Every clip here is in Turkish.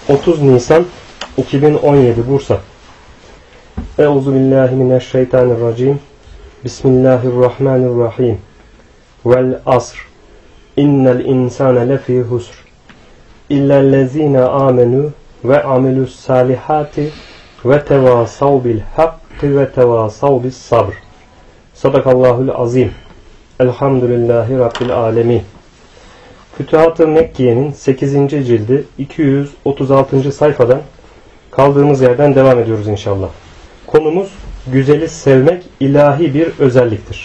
30 Nisan 2017 Bursa. Euzubillahimineşşeytanirracim. Bismillahirrahmanirrahim. Vel asr. İnnel insane lefî husr. İllellezîne âmenû ve amilus salihati ve tevâsav bil hakkı ve tevâsav bis sabr. Sadakallahul azim. Elhamdülillahi Rabbil alemin. Fütuhat-ı Mekke'nin 8. cildi 236. sayfadan kaldığımız yerden devam ediyoruz inşallah. Konumuz güzeli sevmek ilahi bir özelliktir.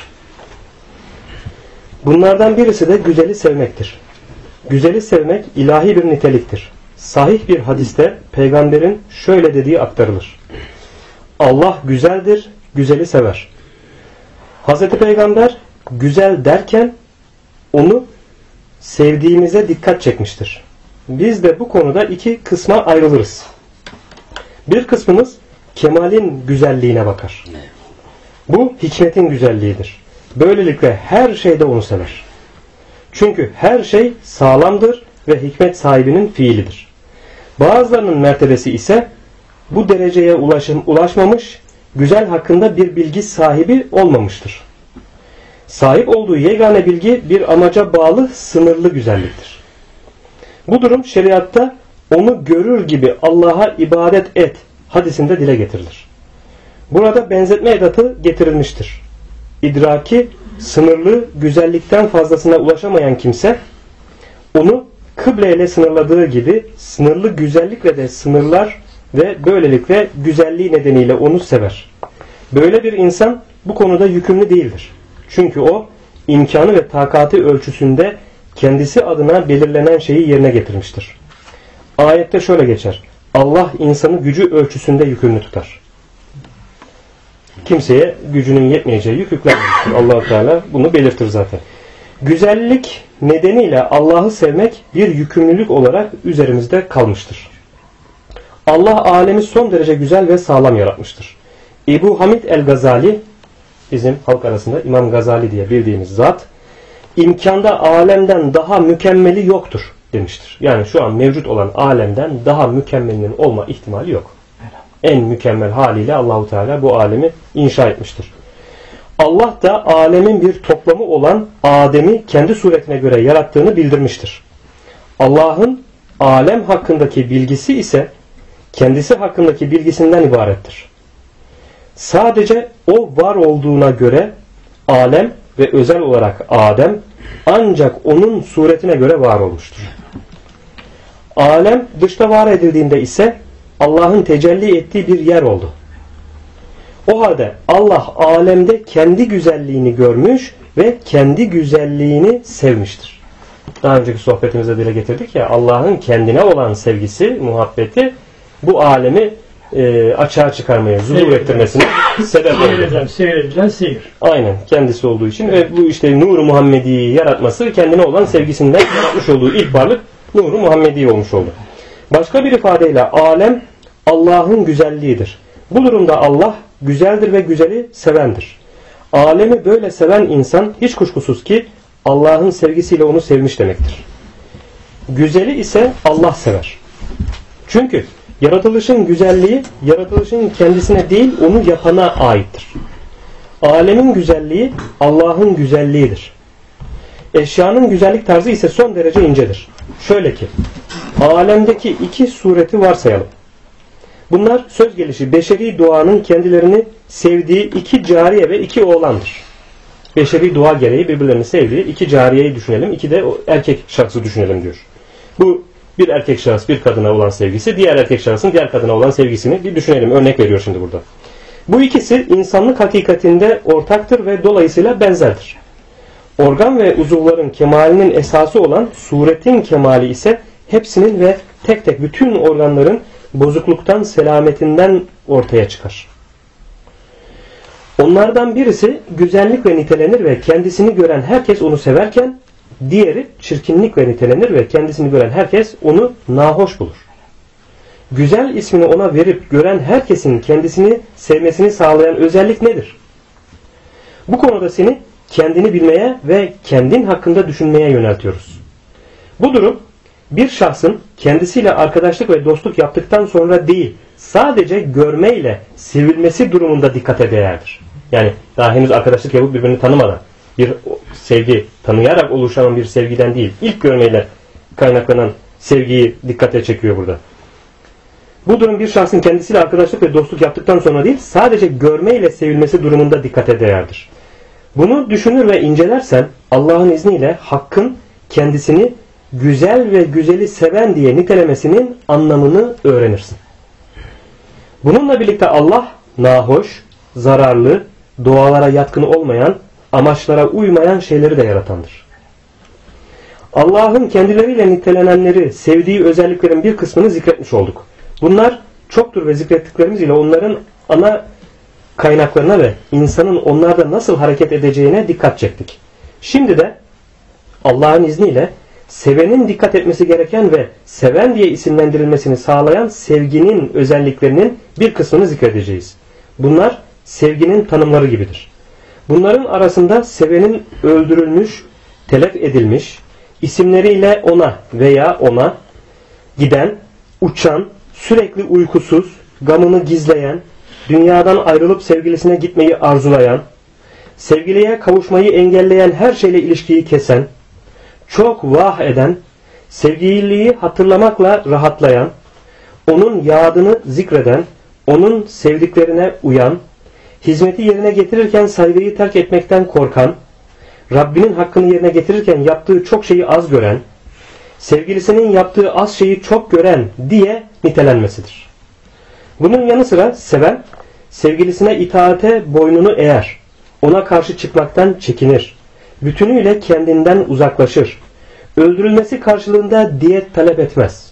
Bunlardan birisi de güzeli sevmektir. Güzeli sevmek ilahi bir niteliktir. Sahih bir hadiste peygamberin şöyle dediği aktarılır. Allah güzeldir, güzeli sever. Hazreti Peygamber güzel derken onu sevdiğimize dikkat çekmiştir. Biz de bu konuda iki kısma ayrılırız. Bir kısmımız kemalin güzelliğine bakar. Bu hikmetin güzelliğidir. Böylelikle her şeyde onu sever. Çünkü her şey sağlamdır ve hikmet sahibinin fiilidir. Bazılarının mertebesi ise bu dereceye ulaşmamış, güzel hakkında bir bilgi sahibi olmamıştır. Sahip olduğu yegane bilgi bir amaca bağlı sınırlı güzelliktir. Bu durum şeriatta onu görür gibi Allah'a ibadet et hadisinde dile getirilir. Burada benzetme edatı getirilmiştir. İdraki sınırlı güzellikten fazlasına ulaşamayan kimse onu kıble ile sınırladığı gibi sınırlı güzellikle de sınırlar ve böylelikle güzelliği nedeniyle onu sever. Böyle bir insan bu konuda yükümlü değildir. Çünkü o imkanı ve takati ölçüsünde kendisi adına belirlenen şeyi yerine getirmiştir. Ayette şöyle geçer. Allah insanı gücü ölçüsünde yükümlü tutar. Kimseye gücünün yetmeyeceği yük yüklenmemiştir. Allah-u Teala bunu belirtir zaten. Güzellik nedeniyle Allah'ı sevmek bir yükümlülük olarak üzerimizde kalmıştır. Allah alemi son derece güzel ve sağlam yaratmıştır. Ebu Hamid el-Gazali, bizim halk arasında İmam Gazali diye bildiğimiz zat, imkanda alemden daha mükemmeli yoktur demiştir. Yani şu an mevcut olan alemden daha mükemmelinin olma ihtimali yok. En mükemmel haliyle Allahu Teala bu alemi inşa etmiştir. Allah da alemin bir toplamı olan Adem'i kendi suretine göre yarattığını bildirmiştir. Allah'ın alem hakkındaki bilgisi ise kendisi hakkındaki bilgisinden ibarettir. Sadece o var olduğuna göre alem ve özel olarak Adem ancak onun suretine göre var olmuştur. Alem dışta var edildiğinde ise Allah'ın tecelli ettiği bir yer oldu. O halde Allah alemde kendi güzelliğini görmüş ve kendi güzelliğini sevmiştir. Daha önceki sohbetimizde dile getirdik ya, Allah'ın kendine olan sevgisi, muhabbeti bu alemi açığa çıkarmaya, zuhur ettirmesine sebep oldu. Seyredilen seyir. Aynen, kendisi olduğu için ve bu işte Nur-u Muhammedi'yi yaratması kendine olan sevgisinden yaratmış olduğu ilk varlık Nur-u Muhammedi olmuş oldu. Başka bir ifadeyle alem Allah'ın güzelliğidir. Bu durumda Allah güzeldir ve güzeli sevendir. Alemi böyle seven insan hiç kuşkusuz ki Allah'ın sevgisiyle onu sevmiş demektir. Güzeli ise Allah sever. Çünkü yaratılışın güzelliği yaratılışın kendisine değil onu yapana aittir. Alemin güzelliği Allah'ın güzelliğidir. Eşyanın güzellik tarzı ise son derece incedir. Şöyle ki, alemdeki iki sureti varsayalım. Bunlar söz gelişi beşeri doğanın kendilerini sevdiği iki cariye ve iki oğlandır. Beşeri doğa gereği birbirlerini sevdiği iki cariyeyi düşünelim, iki de erkek şahsı düşünelim diyor. Bu bir erkek şahıs bir kadına olan sevgisi, diğer erkek şahsın diğer kadına olan sevgisini bir düşünelim. Örnek veriyor şimdi burada. Bu ikisi insanlık hakikatinde ortaktır ve dolayısıyla benzerdir. Organ ve uzuvların kemalinin esası olan suretin kemali ise hepsinin ve tek tek bütün organların bozukluktan, selametinden ortaya çıkar. Onlardan birisi güzellikle nitelenir ve kendisini gören herkes onu severken, diğeri çirkinlikle nitelenir ve kendisini gören herkes onu nahoş bulur. Güzel ismini ona verip gören herkesin kendisini sevmesini sağlayan özellik nedir? Bu konuda seni kendini bilmeye ve kendin hakkında düşünmeye yöneltiyoruz. Bu durum bir şahsın kendisiyle arkadaşlık ve dostluk yaptıktan sonra değil, sadece görmeyle sevilmesi durumunda dikkate değerdir. Yani daha henüz arkadaşlık yapıp birbirini tanımadan bir sevgi, tanıyarak oluşan bir sevgiden değil, ilk görmeyle kaynaklanan sevgiyi dikkate çekiyor burada. Bu durum bir şahsın kendisiyle arkadaşlık ve dostluk yaptıktan sonra değil, sadece görmeyle sevilmesi durumunda dikkate değerdir. Bunu düşünür ve incelersen Allah'ın izniyle Hakk'ın kendisini güzel ve güzeli seven diye nitelemesinin anlamını öğrenirsin. Bununla birlikte Allah nahoş, zararlı, doğalara yatkın olmayan, amaçlara uymayan şeyleri de yaratandır. Allah'ın kendileriyle nitelenenleri sevdiği özelliklerin bir kısmını zikretmiş olduk. Bunlar çoktur ve zikrettiklerimiz ile onların ana kaynaklarına ve insanın onlarda nasıl hareket edeceğine dikkat çektik. Şimdi de Allah'ın izniyle sevenin dikkat etmesi gereken ve seven diye isimlendirilmesini sağlayan sevginin özelliklerinin bir kısmını zikredeceğiz. Bunlar sevginin tanımları gibidir. Bunların arasında sevenin öldürülmüş, telef edilmiş, isimleriyle ona veya ona giden, uçan, sürekli uykusuz, gamını gizleyen, dünyadan ayrılıp sevgilisine gitmeyi arzulayan, sevgiliye kavuşmayı engelleyen her şeyle ilişkiyi kesen, çok vah eden, sevgiliyi hatırlamakla rahatlayan, onun yadını zikreden, onun sevdiklerine uyan, hizmeti yerine getirirken saygıyı terk etmekten korkan, Rabbinin hakkını yerine getirirken yaptığı çok şeyi az gören, sevgilisinin yaptığı az şeyi çok gören diye nitelenmesidir. Bunun yanı sıra seven, sevgilisine itaate boynunu eğer, ona karşı çıkmaktan çekinir, bütünüyle kendinden uzaklaşır, öldürülmesi karşılığında diyet talep etmez.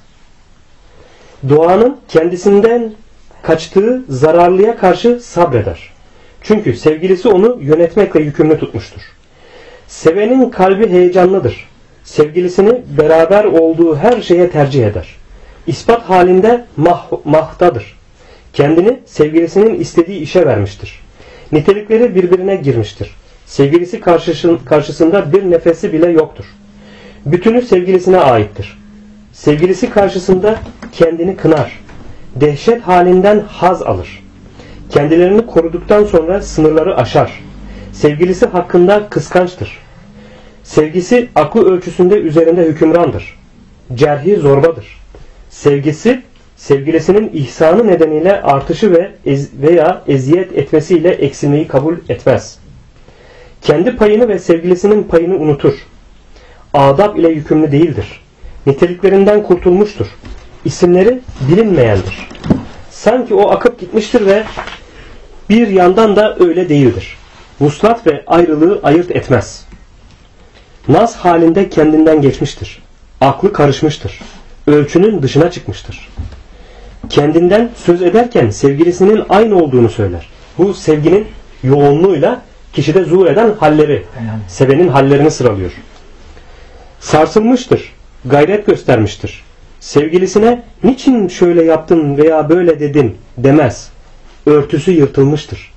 Doğanın kendisinden kaçtığı zararlıya karşı sabreder. Çünkü sevgilisi onu yönetmekle yükümlü tutmuştur. Sevenin kalbi heyecanlıdır. Sevgilisini beraber olduğu her şeye tercih eder. İspat halinde mahtadır. Kendini sevgilisinin istediği işe vermiştir. Nitelikleri birbirine girmiştir. Sevgilisi karşısında bir nefesi bile yoktur. Bütünü sevgilisine aittir. Sevgilisi karşısında kendini kınar. Dehşet halinden haz alır. Kendilerini koruduktan sonra sınırları aşar. Sevgilisi hakkında kıskançtır. Sevgisi aklı ölçüsünde üzerinde hükümrandır. Cerhi zorbadır. Sevgisi sevgilisinin ihsanı nedeniyle artışı veya eziyet etmesiyle eksilmeyi kabul etmez. Kendi payını ve sevgilisinin payını unutur. Adab ile yükümlü değildir. Niteliklerinden kurtulmuştur. İsimleri bilinmeyendir. Sanki o akıp gitmiştir ve bir yandan da öyle değildir. Vuslat ve ayrılığı ayırt etmez. Naz halinde kendinden geçmiştir. Aklı karışmıştır. Ölçünün dışına çıkmıştır. Kendinden söz ederken sevgilisinin aynı olduğunu söyler. Bu sevginin yoğunluğuyla kişide zuhur eden halleri, sevenin hallerini sıralıyor. Sarsılmıştır. Gayret göstermiştir. Sevgilisine niçin şöyle yaptın veya böyle dedin demez. Örtüsü yırtılmıştır.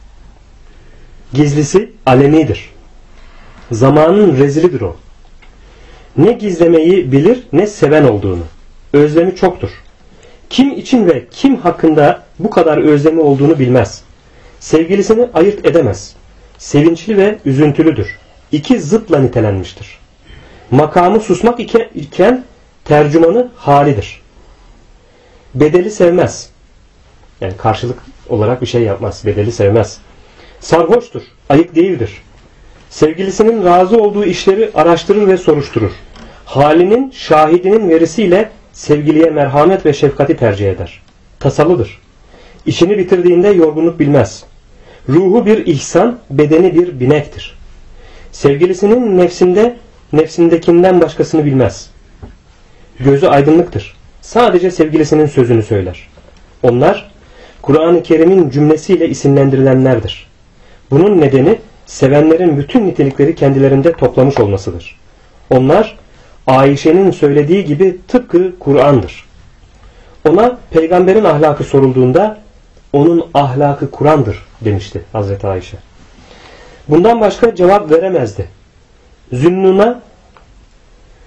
Gizlisi alenidir. Zamanın rezilidir o. Ne gizlemeyi bilir ne seven olduğunu. Özlemi çoktur. Kim için ve kim hakkında bu kadar özlemi olduğunu bilmez. Sevgilisini ayırt edemez. Sevinçli ve üzüntülüdür. İki zıtla nitelenmiştir. Makamı susmak iken tercümanı halidir. Bedeli sevmez. Yani karşılık olarak bir şey yapmaz. Bedeli sevmez. Sarhoştur. Ayık değildir. Sevgilisinin razı olduğu işleri araştırır ve soruşturur. Halinin, şahidinin verisiyle sevgiliye merhamet ve şefkati tercih eder. Tasalıdır. İşini bitirdiğinde yorgunluk bilmez. Ruhu bir ihsan, bedeni bir binektir. Sevgilisinin nefsindekinden başkasını bilmez. Gözü aydınlıktır. Sadece sevgilisinin sözünü söyler. Onlar, Kur'an-ı Kerim'in cümlesiyle isimlendirilenlerdir. Bunun nedeni, sevenlerin bütün nitelikleri kendilerinde toplamış olmasıdır. Onlar, Ayşe'nin söylediği gibi tıpkı Kur'an'dır. Ona peygamberin ahlakı sorulduğunda, onun ahlakı Kur'an'dır demişti Hazreti Ayşe. Bundan başka cevap veremezdi. Zünnun'a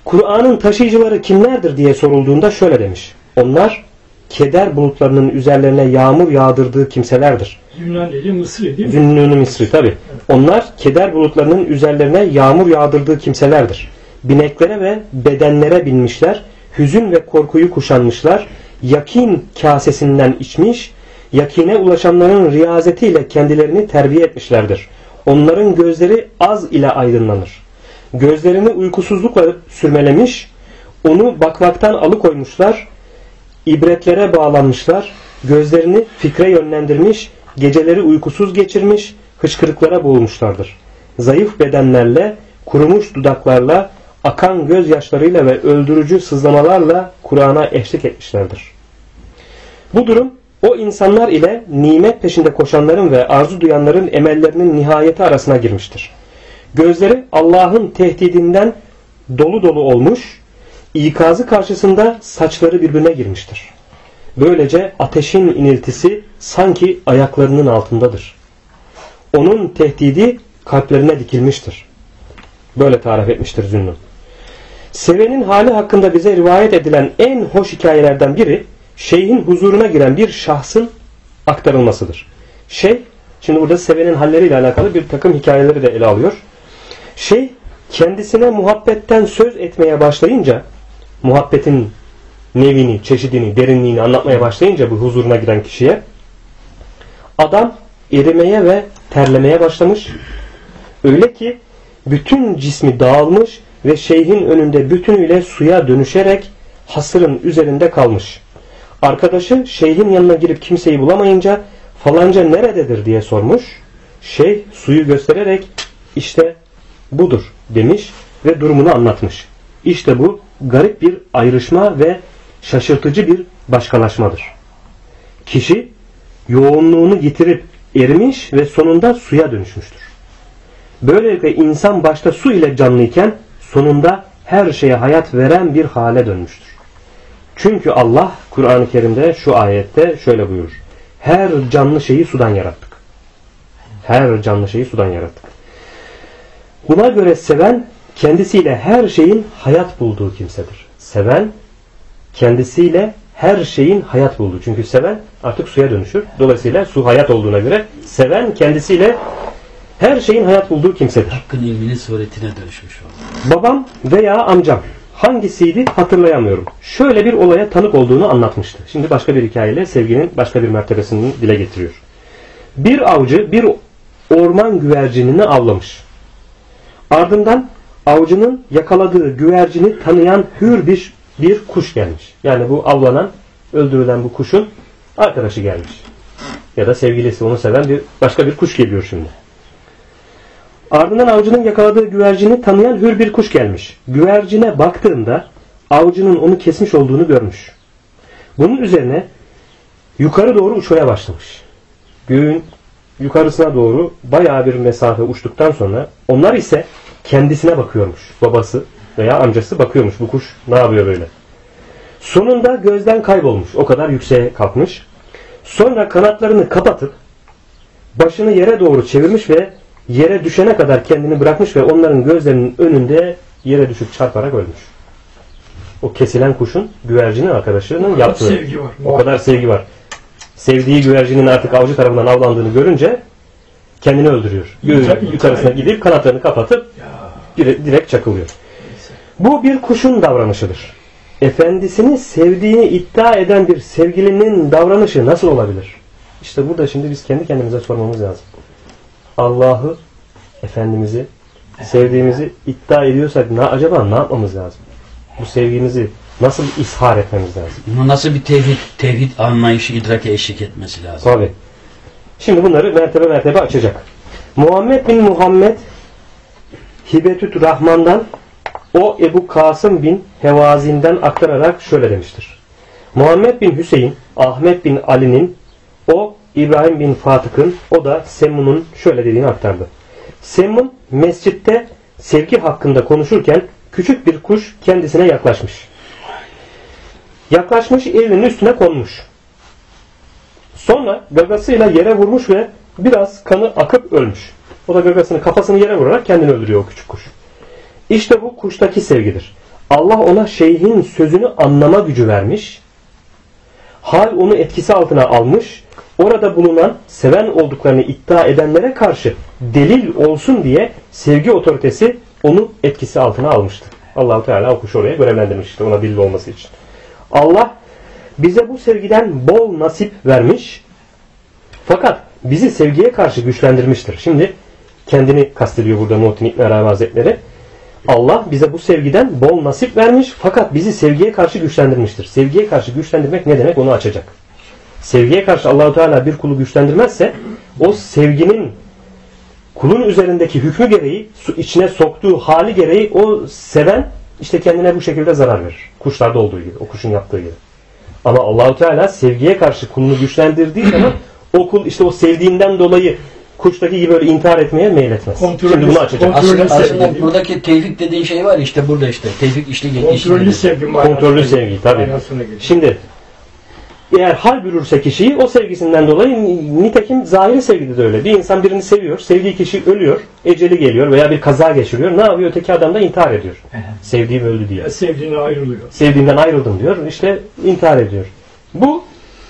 Kur'an'ın taşıyıcıları kimlerdir diye sorulduğunda şöyle demiş. Onlar keder bulutlarının üzerlerine yağmur yağdırdığı kimselerdir. Yunan dedi, Mısır dedi. Yunan Mısır tabi. Onlar keder bulutlarının üzerlerine yağmur yağdırdığı kimselerdir. Bineklere ve bedenlere binmişler, hüzün ve korkuyu kuşanmışlar, yakin kasesinden içmiş, yakine ulaşanların riyazetiyle kendilerini terbiye etmişlerdir. Onların gözleri az ile aydınlanır. Gözlerini uykusuzlukla sürmelemiş, onu bakmaktan alıkoymuşlar, ibretlere bağlanmışlar, gözlerini fikre yönlendirmiş, geceleri uykusuz geçirmiş, hıçkırıklara boğulmuşlardır. Zayıf bedenlerle, kurumuş dudaklarla, akan gözyaşlarıyla ve öldürücü sızlamalarla Kur'an'a eşlik etmişlerdir. Bu durum o insanlar ile nimet peşinde koşanların ve arzu duyanların emellerinin nihayeti arasına girmiştir. Gözleri Allah'ın tehdidinden dolu dolu olmuş, ikazı karşısında saçları birbirine girmiştir. Böylece ateşin iniltisi sanki ayaklarının altındadır. Onun tehdidi kalplerine dikilmiştir. Böyle tarif etmiştir Zünnun. Sevenin hali hakkında bize rivayet edilen en hoş hikayelerden biri, şeyhin huzuruna giren bir şahsın aktarılmasıdır. Şimdi burada sevenin halleriyle alakalı bir takım hikayeleri de ele alıyor. Kendisine muhabbetten söz etmeye başlayınca, muhabbetin nevini, çeşidini, derinliğini anlatmaya başlayınca bu huzuruna giren kişiye, adam erimeye ve terlemeye başlamış. Öyle ki bütün cismi dağılmış ve şeyhin önünde bütünüyle suya dönüşerek hasırın üzerinde kalmış. Arkadaşı şeyhin yanına girip kimseyi bulamayınca falanca nerededir diye sormuş. Şeyh suyu göstererek işte budur demiş ve durumunu anlatmış. İşte bu garip bir ayrışma ve şaşırtıcı bir başkalaşmadır. Kişi yoğunluğunu yitirip erimiş ve sonunda suya dönüşmüştür. Böylelikle insan başta su ile canlıyken sonunda her şeye hayat veren bir hale dönmüştür. Çünkü Allah Kur'an-ı Kerim'de şu ayette şöyle buyurur. Her canlı şeyi sudan yarattık. Her canlı şeyi sudan yarattık. Buna göre seven kendisiyle her şeyin hayat bulduğu kimsedir. Seven kendisiyle her şeyin hayat bulduğu. Çünkü seven artık suya dönüşür. Dolayısıyla su hayat olduğuna göre seven kendisiyle her şeyin hayat bulduğu kimsedir. Hakkın ilminin suretine dönüşmüş oldu. Babam veya amcam hangisiydi hatırlayamıyorum. Şöyle bir olaya tanık olduğunu anlatmıştı. Şimdi başka bir hikayeyle sevginin başka bir mertebesini dile getiriyor. Bir avcı bir orman güvercinini avlamış. Ardından avcının yakaladığı güvercini tanıyan hür bir kuş gelmiş. Yani bu avlanan, öldürülen bu kuşun arkadaşı gelmiş. Ya da sevgilisi, onu seven başka bir kuş geliyor şimdi. Ardından avcının yakaladığı güvercini tanıyan hür bir kuş gelmiş. Güvercine baktığında avcının onu kesmiş olduğunu görmüş. Bunun üzerine yukarı doğru uçmaya başlamış. Göğün yukarısına doğru bayağı bir mesafe uçtuktan sonra onlar ise kendisine bakıyormuş. Babası veya amcası bakıyormuş. Bu kuş ne yapıyor böyle? Sonunda gözden kaybolmuş. O kadar yükseğe kalkmış. Sonra kanatlarını kapatıp başını yere doğru çevirmiş ve yere düşene kadar kendini bırakmış ve onların gözlerinin önünde yere düşüp çarparak ölmüş. O kesilen kuşun güvercinin arkadaşının yaptığı. Sevgi var. O kadar sevgi var. Sevdiği güvercinin artık avcı tarafından avlandığını görünce kendini öldürüyor. Yukarısına gidip kanatlarını kapatıp direkt çakılıyor. Bu bir kuşun davranışıdır. Efendisini sevdiğini iddia eden bir sevgilinin davranışı nasıl olabilir? İşte burada şimdi biz kendi kendimize sormamız lazım. Allah'ı, Efendimiz'i, sevdiğimizi iddia ediyorsak acaba ne yapmamız lazım? Bu sevgimizi nasıl ishar etmemiz lazım? Bunu nasıl bir tevhid anlayışı, idrake eşlik etmesi lazım? Tabii. Şimdi bunları mertebe mertebe açacak. Muhammed bin Muhammed Hibetüt Rahman'dan o Ebu Kasım bin Hevazin'den aktararak şöyle demiştir. Muhammed bin Hüseyin, Ahmet bin Ali'nin, o İbrahim bin Fatık'ın, o da Semmun'un şöyle dediğini aktardı. Semmun mescitte sevgi hakkında konuşurken küçük bir kuş kendisine yaklaşmış. Yaklaşmış, elinin üstüne konmuş. Sonra gagasıyla yere vurmuş ve biraz kanı akıp ölmüş. O da gagasını, kafasını yere vurarak kendini öldürüyor o küçük kuş. İşte bu kuştaki sevgidir. Allah ona şeyhin sözünü anlama gücü vermiş. Hal onu etkisi altına almış. Orada bulunan seven olduklarını iddia edenlere karşı delil olsun diye sevgi otoritesi onu etkisi altına almıştı. Allah-u Teala o kuşu oraya görevlendirmişti ona delil olması için. Allah bize bu sevgiden bol nasip vermiş. Fakat bizi sevgiye karşı güçlendirmiştir. Şimdi kendini kastediyor burada Muhittin İbn Arabi Hazretleri. Allah bize bu sevgiden bol nasip vermiş fakat bizi sevgiye karşı güçlendirmiştir. Sevgiye karşı güçlendirmek ne demek onu açacak. Sevgiye karşı Allah-u Teala bir kulu güçlendirmezse o sevginin kulun üzerindeki hükmü gereği, içine soktuğu hali gereği o seven işte kendine bu şekilde zarar verir. Kuşlarda olduğu gibi, o kuşun yaptığı gibi. Ama Allah-u Teala sevgiye karşı kulunu güçlendirdiği zaman o kul işte o sevdiğinden dolayı kuştaki gibi öyle intihar etmeye meyletmez. Şimdi bunu açacağım. Aslında buradaki tevfik dediğin şey var işte burada işte. Tevfik işte kontrollü sevgi. Kontrollü sevgi tabii. Şimdi eğer hal bürürse kişiyi o sevgisinden dolayı nitekim zahiri sevgide de öyle. Bir insan birini seviyor. Sevdiği kişi ölüyor. Eceli geliyor veya bir kaza geçiriyor. Ne yapıyor? Öteki adam da intihar ediyor. Sevdiğim öldü diye. Sevdiğinden ayrılıyor. Sevdiğimden ayrıldım diyor. İşte intihar ediyor. Bu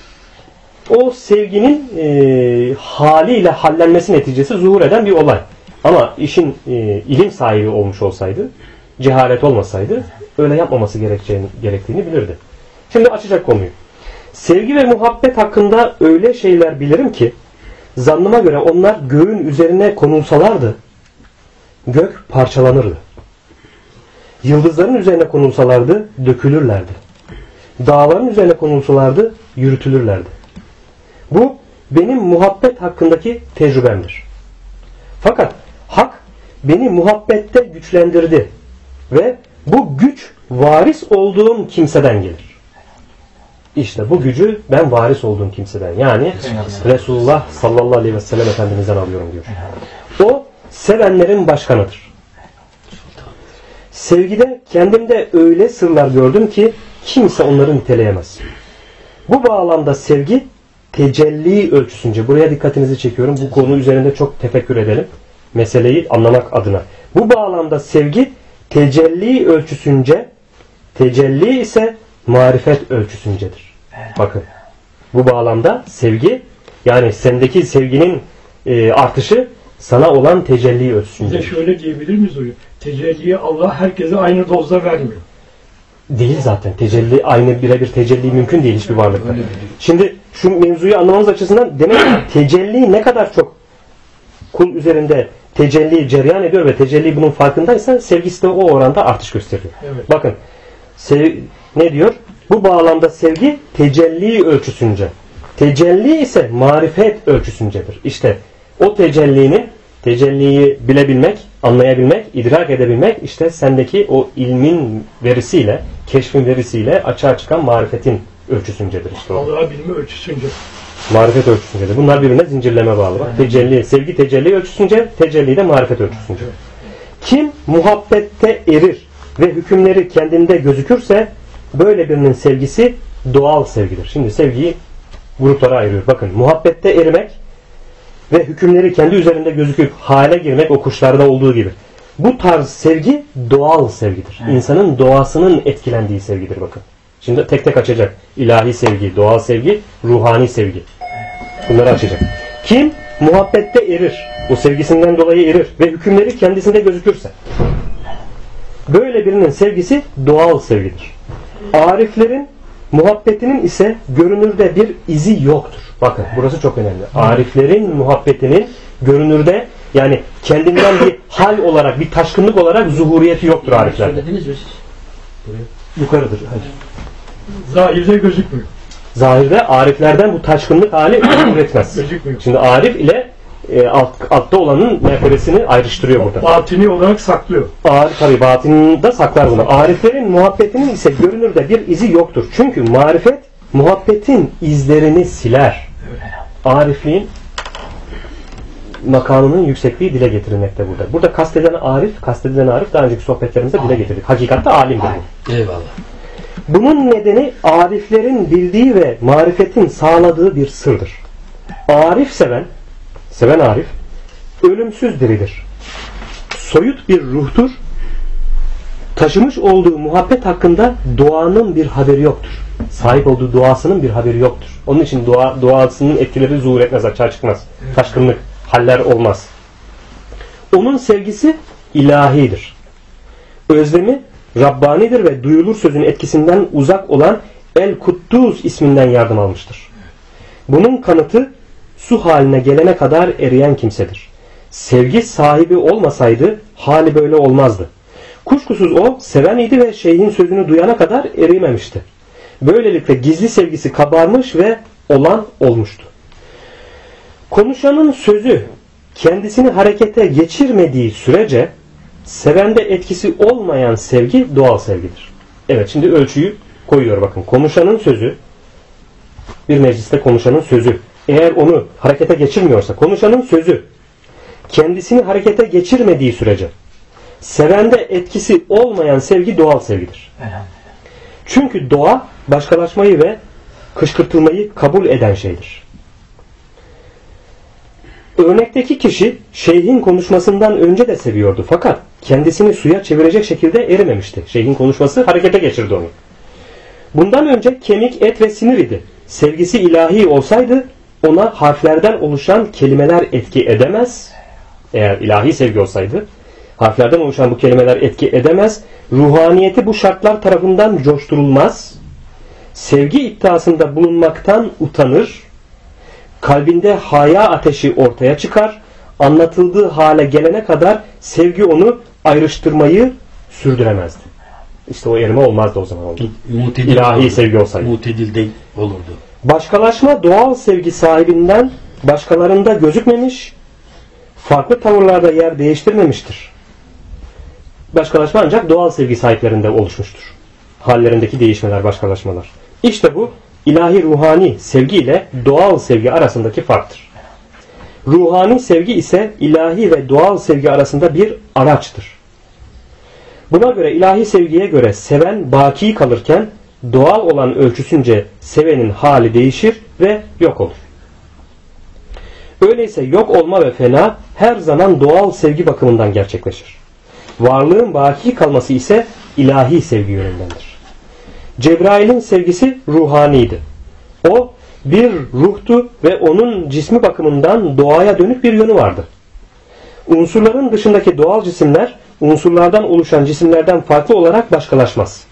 o sevginin haliyle hallenmesi neticesi zuhur eden bir olay. Ama işin ilim sahibi olmuş olsaydı, cehalet olmasaydı öyle yapmaması gerektiğini bilirdi. Şimdi açacak konuyu. Sevgi ve muhabbet hakkında öyle şeyler bilirim ki zannıma göre onlar göğün üzerine konulsalardı gök parçalanırdı. Yıldızların üzerine konulsalardı dökülürlerdi. Dağların üzerine konulsalardı yürütülürlerdi. Bu benim muhabbet hakkındaki tecrübemdir. Fakat hak beni muhabbette güçlendirdi ve bu güç varis olduğum kimseden gelir. İşte bu gücü ben varis olduğum kimseden yani Resulullah sallallahu aleyhi ve sellem Efendimiz'den alıyorum diyor. O sevenlerin başkanıdır. Sevgide kendimde öyle sırlar gördüm ki kimse onları niteleyemez. Bu bağlamda sevgi tecelli ölçüsünce, buraya dikkatinizi çekiyorum, bu konu üzerinde çok tefekkür edelim, meseleyi anlamak adına. Bu bağlamda sevgi tecelli ölçüsünce, tecelli ise marifet ölçüsüncedir. Bakın, bu bağlamda sevgi, yani sendeki sevginin artışı sana olan tecelli ölçüsüncedir. Bir de şöyle diyebilir miyiz hocam? Tecelliyi Allah herkese aynı dozda vermiyor. Değil zaten. Tecelli, aynı birebir tecelli mümkün değil hiçbir varlıkta. Şimdi şu mevzuyu anlamamız açısından demek ki tecelli ne kadar çok kul üzerinde tecelli cereyan ediyor ve tecelli bunun farkındaysa sevgisi de o oranda artış gösteriyor. Evet. Bakın ne diyor? Bu bağlamda sevgi tecelli ölçüsünce. Tecelli ise marifet ölçüsüncedir. İşte o tecelliyi bilebilmek, anlayabilmek, idrak edebilmek işte sendeki o ilmin verisiyle, keşfin verisiyle açığa çıkan marifetin ölçüsüncedir. İşte Allah'ı bilme ölçüsünce. Marifet ölçüsüncedir. Bunlar birbirine zincirleme bağlı. Bak, tecelli, sevgi tecelli ölçüsünce, tecelli de marifet ölçüsünce. Kim muhabbette erir ve hükümleri kendinde gözükürse böyle birinin sevgisi doğal sevgidir. Şimdi sevgiyi gruplara ayırıyor. Bakın, muhabbette erimek ve hükümleri kendi üzerinde gözüküp hale girmek o kuşlarda olduğu gibi. Bu tarz sevgi doğal sevgidir. İnsanın doğasının etkilendiği sevgidir bakın. Şimdi tek tek açacak. İlahi sevgi, doğal sevgi, ruhani sevgi. Bunları açacak. Kim muhabbette erir, o sevgisinden dolayı erir ve hükümleri kendisinde gözükürse böyle birinin sevgisi doğal sevgidir. Ariflerin muhabbetinin ise görünürde bir izi yoktur. Bakın burası çok önemli. Ariflerin muhabbetinin görünürde yani kendinden bir hal olarak, bir taşkınlık olarak zuhuriyeti yoktur ariflerde. Söylediniz mi siz? Yukarıdır. Hayır. Zahirde gözükmüyor. Zahirde ariflerden bu taşkınlık hali üretmez. Gözükmüyor. Şimdi arif ile altta olanın mertebesini ayrıştırıyor burada. Batini olarak saklıyor. Tabi batınında saklar bunu. Ariflerin muhabbetinin ise görünürde bir izi yoktur. Çünkü marifet muhabbetin izlerini siler. Arifliğin makamının yüksekliği dile getirilmekte burada. Burada kastedilen arif daha önceki sohbetlerimizde dile getirdik. Hakikatte alimdir bu. Eyvallah. Bunun nedeni ariflerin bildiği ve marifetin sağladığı bir sırdır. Arif seven arif ölümsüz diridir. Soyut bir ruhtur. Taşımış olduğu muhabbet hakkında doğanın bir haberi yoktur. Sahip olduğu doğasının bir haberi yoktur. Onun için doğasının etkileri zuhur etmez, açığa çıkmaz. Taşkınlık, haller olmaz. Onun sevgisi ilahidir. Özlemi Rabbanidir ve duyulur sözün etkisinden uzak olan El-Kuddus isminden yardım almıştır. Bunun kanıtı su haline gelene kadar eriyen kimsedir. Sevgi sahibi olmasaydı hali böyle olmazdı. Kuşkusuz o seven idi ve şeyhin sözünü duyana kadar erimemişti. Böylelikle gizli sevgisi kabarmış ve olan olmuştu. Konuşanın sözü kendisini harekete geçirmediği sürece sevende etkisi olmayan sevgi doğal sevgidir. Evet, şimdi ölçüyü koyuyor bakın. Konuşanın sözü, bir mecliste konuşanın sözü, eğer onu harekete geçirmiyorsa, konuşanın sözü kendisini harekete geçirmediği sürece sevende etkisi olmayan sevgi doğal sevgidir. Çünkü doğa başkalaşmayı ve kışkırtılmayı kabul eden şeydir. Örnekteki kişi şeyhin konuşmasından önce de seviyordu fakat kendisini suya çevirecek şekilde erimemişti. Şeyhin konuşması harekete geçirdi onu. Bundan önce kemik, et ve sinir idi. Sevgisi ilahi olsaydı ona harflerden oluşan kelimeler etki edemez. Eğer ilahi sevgi olsaydı harflerden oluşan bu kelimeler etki edemez. Ruhaniyeti bu şartlar tarafından coşturulmaz. Sevgi iddiasında bulunmaktan utanır. Kalbinde haya ateşi ortaya çıkar. Anlatıldığı hale gelene kadar sevgi onu ayrıştırmayı sürdüremezdi. İşte o erime olmazdı o zaman. İlahi olurdu. Sevgi olsaydı. Mutedilde olurdu. Başkalaşma doğal sevgi sahibinden başkalarında gözükmemiş, farklı tavırlarda yer değiştirmemiştir. Başkalaşma ancak doğal sevgi sahiplerinde oluşmuştur. Hallerindeki değişmeler, başkalaşmalar. İşte bu ilahi ruhani sevgi ile doğal sevgi arasındaki farktır. Ruhani sevgi ise ilahi ve doğal sevgi arasında bir araçtır. Buna göre ilahi sevgiye göre seven baki kalırken doğal olan ölçüsünce sevenin hali değişir ve yok olur. Öyleyse yok olma ve fena her zaman doğal sevgi bakımından gerçekleşir. Varlığın baki kalması ise ilahi sevgi yönündendir. Cebrail'in sevgisi ruhaniydi. O bir ruhtu ve onun cismi bakımından doğaya dönük bir yönü vardı. Unsurların dışındaki doğal cisimler unsurlardan oluşan cisimlerden farklı olarak başkalaşmaz.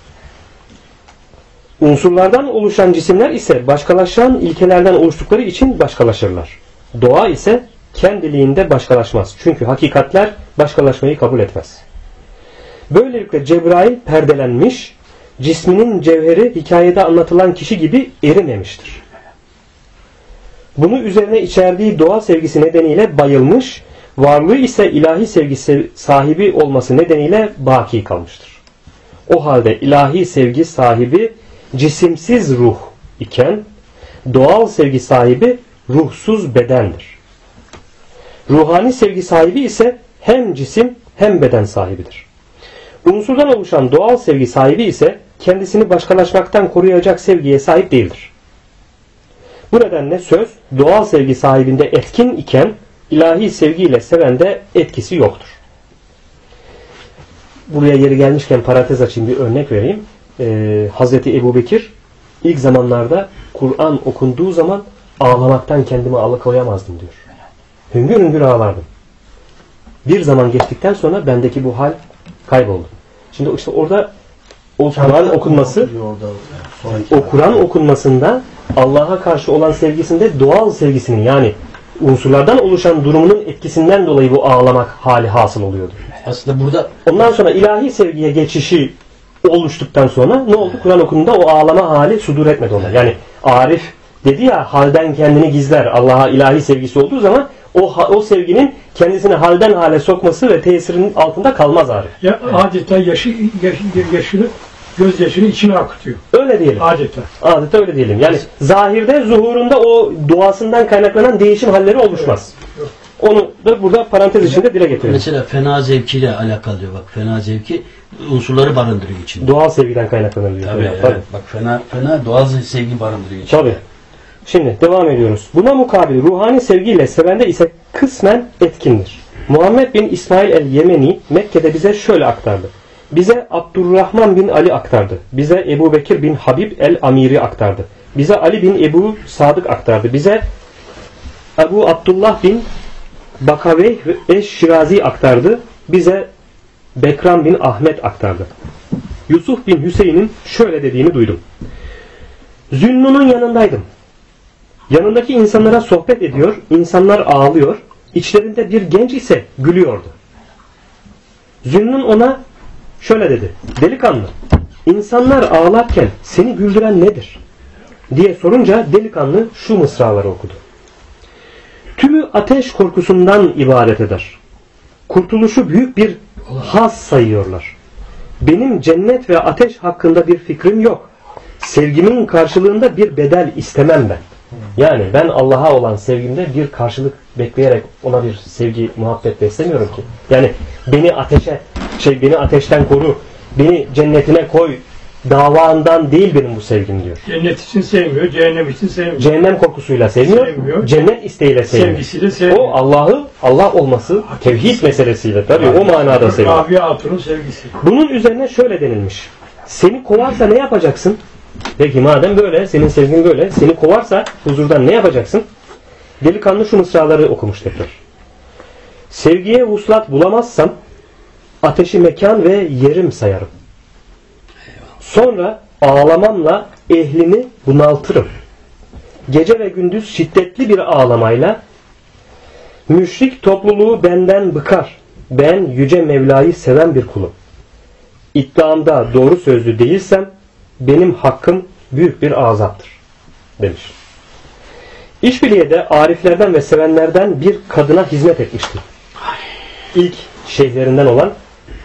Unsurlardan oluşan cisimler ise başkalaşan ilkelerden oluştukları için başkalaşırlar. Doğa ise kendiliğinde başkalaşmaz. Çünkü hakikatler başkalaşmayı kabul etmez. Böylelikle Cebrail perdelenmiş, cisminin cevheri hikayede anlatılan kişi gibi erimemiştir. Bunu üzerine içerdiği doğa sevgisi nedeniyle bayılmış, varlığı ise ilahi sevgisi sahibi olması nedeniyle baki kalmıştır. O halde ilahi sevgi sahibi cisimsiz ruh iken doğal sevgi sahibi ruhsuz bedendir. Ruhani sevgi sahibi ise hem cisim hem beden sahibidir. Unsurdan oluşan doğal sevgi sahibi ise kendisini başkalaşmaktan koruyacak sevgiye sahip değildir. Bu nedenle söz doğal sevgi sahibinde etkin iken ilahi sevgiyle sevende etkisi yoktur. Buraya yeri gelmişken parantez açayım, bir örnek vereyim. Hazreti Ebubekir ilk zamanlarda Kur'an okunduğu zaman ağlamaktan kendimi alıkoyamazdım diyor. Hüngür hüngür ağlardım. Bir zaman geçtikten sonra bendeki bu hal kayboldu. Şimdi işte orada o Kur'an okunması, o Kur'an okunmasında Allah'a karşı olan sevgisinde doğal sevgisinin, yani unsurlardan oluşan durumunun etkisinden dolayı bu ağlamak hali hasıl oluyordu. Aslında burada ondan sonra ilahi sevgiye geçişi oluştuktan sonra ne oldu? Kur'an okunduğunda o ağlama hali sudur etmedi ona. Yani Arif dedi ya, halden kendini gizler. Allah'a ilahi sevgisi olduğu zaman o sevginin kendisini halden hale sokması ve tesirinin altında kalmaz Arif. Ya adeta yaşını, gözyaşını içine akıtıyor. Öyle diyelim. Adeta öyle diyelim. Yani zahirde, zuhurunda o doğasından kaynaklanan değişim halleri oluşmaz. Onu da burada parantez içinde dile getirelim. Mesela fena zevkiyle alakalı diyor. Bak, fena zevki unsurları barındırıyor içinde. Doğal sevgiden kaynaklanır diyor. Tabii, evet. Bak, fena doğal sevgi barındırıyor içinde. Tabii. Şimdi devam ediyoruz. Buna mukabil ruhani sevgiyle sevende ise kısmen etkindir. Muhammed bin İsmail el-Yemeni Mekke'de bize şöyle aktardı. bize Abdurrahman bin Ali aktardı. Bize Ebu Bekir bin Habib el-Amiri aktardı. Bize Ali bin Ebu Sadık aktardı. Bize Ebu Abdullah bin Bakaveyh eş-Şirazi aktardı. Bize Bekram bin Ahmet aktardı. Yusuf bin Hüseyin'in şöyle dediğini duydum. Zünnun'un yanındaydım. Yanındaki insanlara sohbet ediyor, insanlar ağlıyor. İçlerinde bir genç ise gülüyordu. Zünnun ona şöyle dedi. Delikanlı, insanlar ağlarken seni güldüren nedir? Diye sorunca delikanlı şu mısraları okudu. Tümü ateş korkusundan ibaret eder. Kurtuluşu büyük bir haz sayıyorlar. Benim cennet ve ateş hakkında bir fikrim yok. Sevgimin karşılığında bir bedel istemem ben. Yani ben Allah'a olan sevgimde bir karşılık bekleyerek ona bir sevgi, muhabbet beslemiyorum ki. Yani beni ateşten koru, beni cennetine koy davandan değil benim bu sevgim diyor. Cennet için sevmiyor, cehennem için sevmiyor. Cehennem korkusuyla sevmiyor. Cennet isteğiyle sevmiyor. Sevgisiyle sevmiyor. O Allah olması tevhid meselesiyle tabii o manada seviyor. Rabia Hatun'un sevgisi. Bunun üzerine şöyle denilmiş. Seni kovarsa ne yapacaksın? Peki madem böyle, senin sevgin böyle, seni kovarsa huzurdan ne yapacaksın? Delikanlı şu mısraları okumuş tekrar. Sevgiye vuslat bulamazsam ateşi mekan ve yerim sayarım. Sonra ağlamamla ehlini bunaltırım. Gece ve gündüz şiddetli bir ağlamayla müşrik topluluğu benden bıkar. Ben yüce Mevla'yı seven bir kulum. İddiamda doğru sözlü değilsem benim hakkım büyük bir azaptır demiş. İşbiliye'de ariflerden ve sevenlerden bir kadına hizmet etmişti. İlk şeyhlerinden olan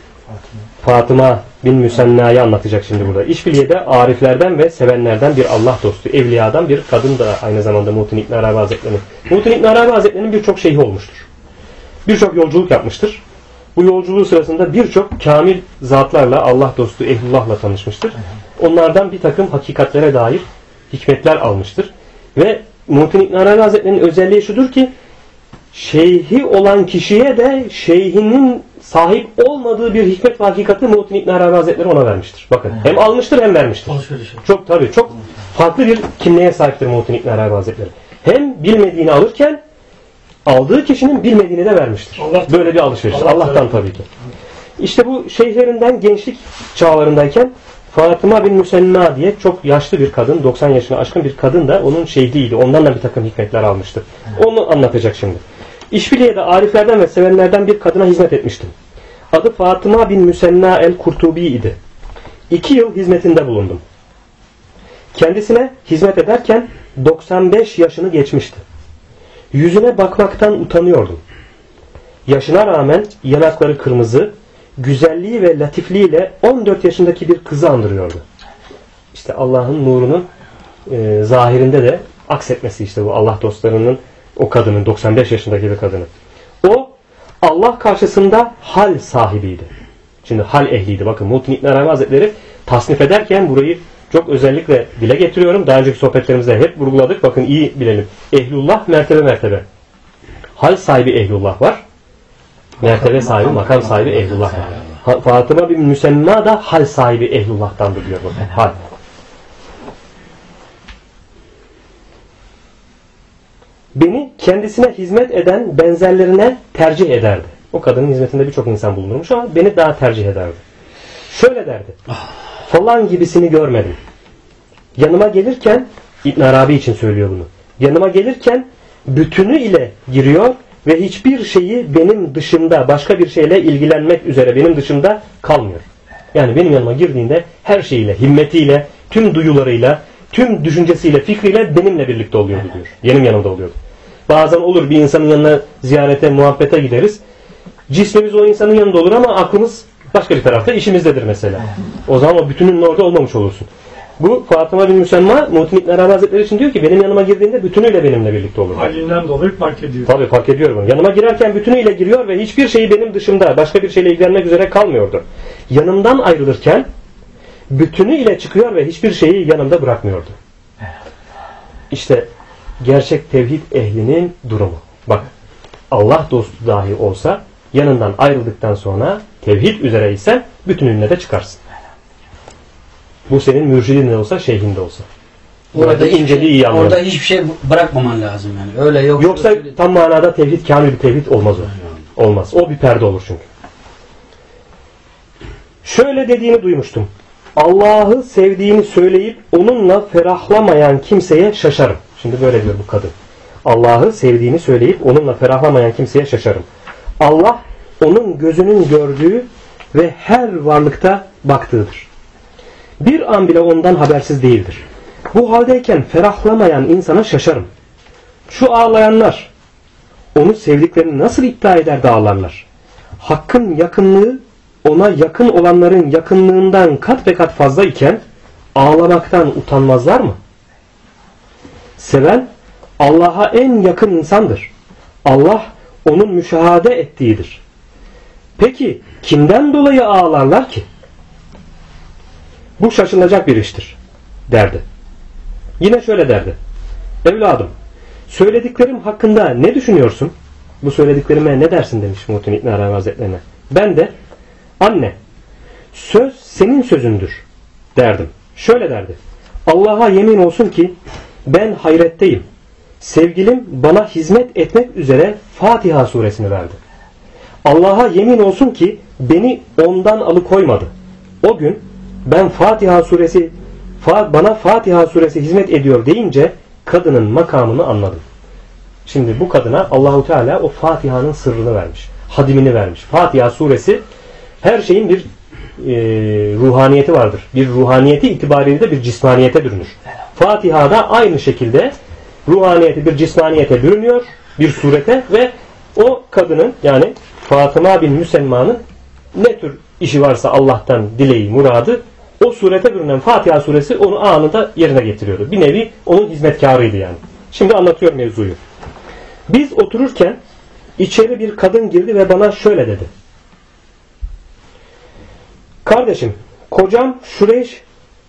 Fatıma bin Müsenna'yı anlatacak şimdi burada. İşbiliye'de ariflerden ve sevenlerden bir Allah dostu, evliyadan bir kadın da aynı zamanda Muhittin İbn Arabi Hazretleri'nin. Muhittin İbn Arabi Hazretleri'nin birçok şeyhi olmuştur. Birçok yolculuk yapmıştır. Bu yolculuğu sırasında birçok kamil zatlarla, Allah dostu, ehlullahla tanışmıştır. Onlardan bir takım hakikatlere dair hikmetler almıştır. Ve Muhittin İbn Arabi Hazretleri'nin özelliği şudur ki, şeyhi olan kişiye de şeyhinin sahip olmadığı bir hikmet ve hakikati Muhittin İbn Arabi Hazretleri ona vermiştir. Bakın hem almıştır hem vermiştir. Çok farklı bir kimliğe sahiptir Muhittin İbn Arabi Hazretleri. Hem bilmediğini alırken aldığı kişinin bilmediğini de vermiştir. Böyle bir alışveriş. Allah'tan tabii ki. İşte bu şeyhlerinden gençlik çağlarındayken Fatıma bin Müsenna diye çok yaşlı bir kadın, 90 yaşına aşkın bir kadın da onun şeyhiydi. Ondan da bir takım hikmetler almıştır. Onu anlatacak şimdi. İşbiliye'de ariflerden ve sevenlerden bir kadına hizmet etmiştim. Adı Fatıma bin Müsenna el-Kurtubi idi. 2 yıl hizmetinde bulundum. Kendisine hizmet ederken 95 yaşını geçmişti. Yüzüne bakmaktan utanıyordum. Yaşına rağmen yanakları kırmızı, güzelliği ve latifliğiyle 14 yaşındaki bir kızı andırıyordu. İşte Allah'ın nurunun zahirinde de aksetmesi işte bu Allah dostlarının o kadının, 95 yaşındaki bir kadının. O Allah karşısında hal sahibiydi. Şimdi hal ehliydi. Bakın Muhittin İbn Arabi Hazretleri tasnif ederken burayı çok özellikle dile getiriyorum. Daha önceki sohbetlerimizde hep vurguladık. Bakın iyi bilelim. Ehlullah mertebe mertebe. Hal sahibi ehlullah var. Mertebe sahibi, makam sahibi ehlullah var. Fatıma bin Müsenna da hal sahibi ehlullah'tandır diyor. Bakın. Hal. Beni kendisine hizmet eden benzerlerine tercih ederdi. O kadının hizmetinde birçok insan bulunurmuş ama beni daha tercih ederdi. Şöyle derdi. Falan gibisini görmedim. Yanıma gelirken, İbn Arabi için söylüyor bunu. Yanıma gelirken bütünü ile giriyor ve hiçbir şeyi benim dışında, başka bir şeyle ilgilenmek üzere benim dışında kalmıyor. Yani benim yanıma girdiğinde her şeyiyle, himmetiyle, tüm duyularıyla, tüm düşüncesiyle, fikriyle benimle birlikte oluyordu diyor. Benim yanımda oluyordu. Bazen olur bir insanın yanına ziyarete, muhabbete gideriz. Cismimiz o insanın yanında olur ama aklımız başka bir tarafta, işimizdedir mesela. O zaman o bütünün orada olmamış olursun. Bu Fatıma bin Müsenna, Muhittin İbn Arabi Hazretleri için diyor ki benim yanıma girdiğinde bütünüyle benimle birlikte olur. Halinden dolayı fark ediyor. Tabii fark ediyor bunu. Yanıma girerken bütünüyle giriyor ve hiçbir şeyi benim dışımda, başka bir şeyle ilgilenmek üzere kalmıyordu. Yanımdan ayrılırken bütünüyle çıkıyor ve hiçbir şeyi yanımda bırakmıyordu. İşte gerçek tevhid ehlinin durumu. Bak Allah dostu dahi olsa yanından ayrıldıktan sonra tevhid üzere ise bütününe de çıkarsın. Bu senin mürşidin de olsa, şeyhin de olsa. Burada inceliği iyi anlayalım. Orada hiçbir şey bırakmaman lazım yani. Öyle Yoksa tam manada tevhid, kamil bir tevhid olmaz o. Olmaz. O bir perde olur çünkü. Şöyle dediğini duymuştum. Allah'ı sevdiğini söyleyip onunla ferahlamayan kimseye şaşarım. Şimdi böyle diyor bu kadın. Allah'ı sevdiğini söyleyip onunla ferahlamayan kimseye şaşarım. Allah onun gözünün gördüğü ve her varlıkta baktığıdır. Bir an bile ondan habersiz değildir. Bu haldeyken ferahlamayan insana şaşarım. Şu ağlayanlar onu sevdiklerini nasıl iddia eder de ağlarlar? Hakkın yakınlığı ona yakın olanların yakınlığından kat ve kat fazla iken ağlamaktan utanmazlar mı? Seven Allah'a en yakın insandır. Allah onun müşahede ettiğidir. Peki kimden dolayı ağlarlar ki? Bu şaşılacak bir iştir derdi. Yine şöyle derdi. Evladım, söylediklerim hakkında ne düşünüyorsun? Bu söylediklerime ne dersin demiş Muhittin İbn Arabi Hazretlerine. Ben de anne, söz senin sözündür derdim. Şöyle derdi. Allah'a yemin olsun ki ben hayretteyim. Sevgilim bana hizmet etmek üzere Fatiha suresini verdi. Allah'a yemin olsun ki beni ondan alıkoymadı. O gün ben bana Fatiha suresi hizmet ediyor deyince kadının makamını anladım. Şimdi bu kadına Allahu Teala o Fatiha'nın sırrını vermiş. Hadimini vermiş. Fatiha suresi her şeyin bir ruhaniyeti vardır. Bir ruhaniyeti itibariyle de bir cismaniyete bürünür. Fatiha'da aynı şekilde ruhaniyeti bir cismaniyete bürünüyor. Bir surete ve o kadının yani Fatıma bin Müselman'ın ne tür işi varsa Allah'tan dileği, muradı o surete bürünen Fatiha suresi onu anında yerine getiriyordu. Bir nevi onun hizmetkarıydı yani. Şimdi anlatıyor mevzuyu. Biz otururken içeri bir kadın girdi ve bana şöyle dedi. Kardeşim, kocam Şureyş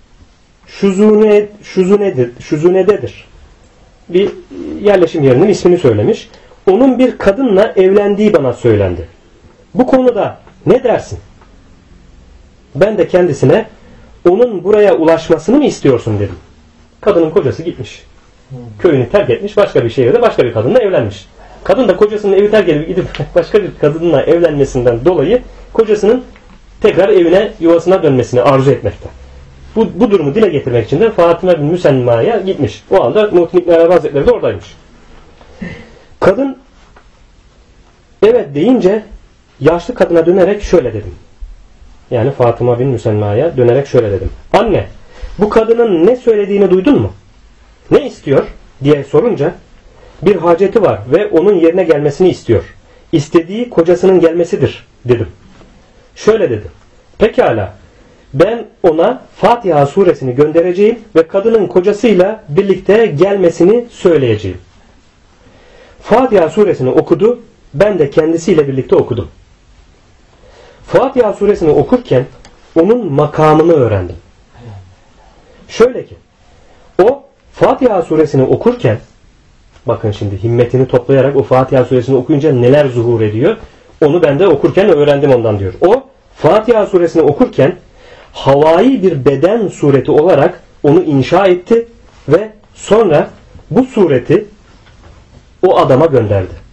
Şuzune'dedir. Bir yerleşim yerinin ismini söylemiş. Onun bir kadınla evlendiği bana söylendi. Bu konuda ne dersin? Ben de kendisine onun buraya ulaşmasını mı istiyorsun dedim. Kadının kocası gitmiş. Köyünü terk etmiş. Başka bir şehirde başka bir kadınla evlenmiş. Kadın da kocasının evi terk edip gidip başka bir kadınla evlenmesinden dolayı kocasının tekrar evine, yuvasına dönmesini arzu etmekte. Bu durumu dile getirmek için de Fatıma bin Müselma'ya gitmiş. O anda Muhittin İbn Arabi Hazretleri de oradaymış. Kadın evet deyince yaşlı kadına dönerek şöyle dedim. Yani Fatıma bin Müselma'ya dönerek şöyle dedim. Anne, bu kadının ne söylediğini duydun mu? Ne istiyor diye sorunca bir haceti var ve onun yerine gelmesini istiyor. İstediği kocasının gelmesidir dedim. Şöyle dedi. Pekala, ben ona Fatiha suresini göndereceğim ve kadının kocasıyla birlikte gelmesini söyleyeceğim. Fatiha suresini okudu, ben de kendisiyle birlikte okudum. Fatiha suresini okurken onun makamını öğrendim. Şöyle ki, o Fatiha suresini okurken, bakın şimdi himmetini toplayarak o Fatiha suresini okuyunca neler zuhur ediyor, onu ben de okurken öğrendim ondan diyor. O Fatiha suresini okurken havai bir beden sureti olarak onu inşa etti ve sonra bu sureti o adama gönderdi.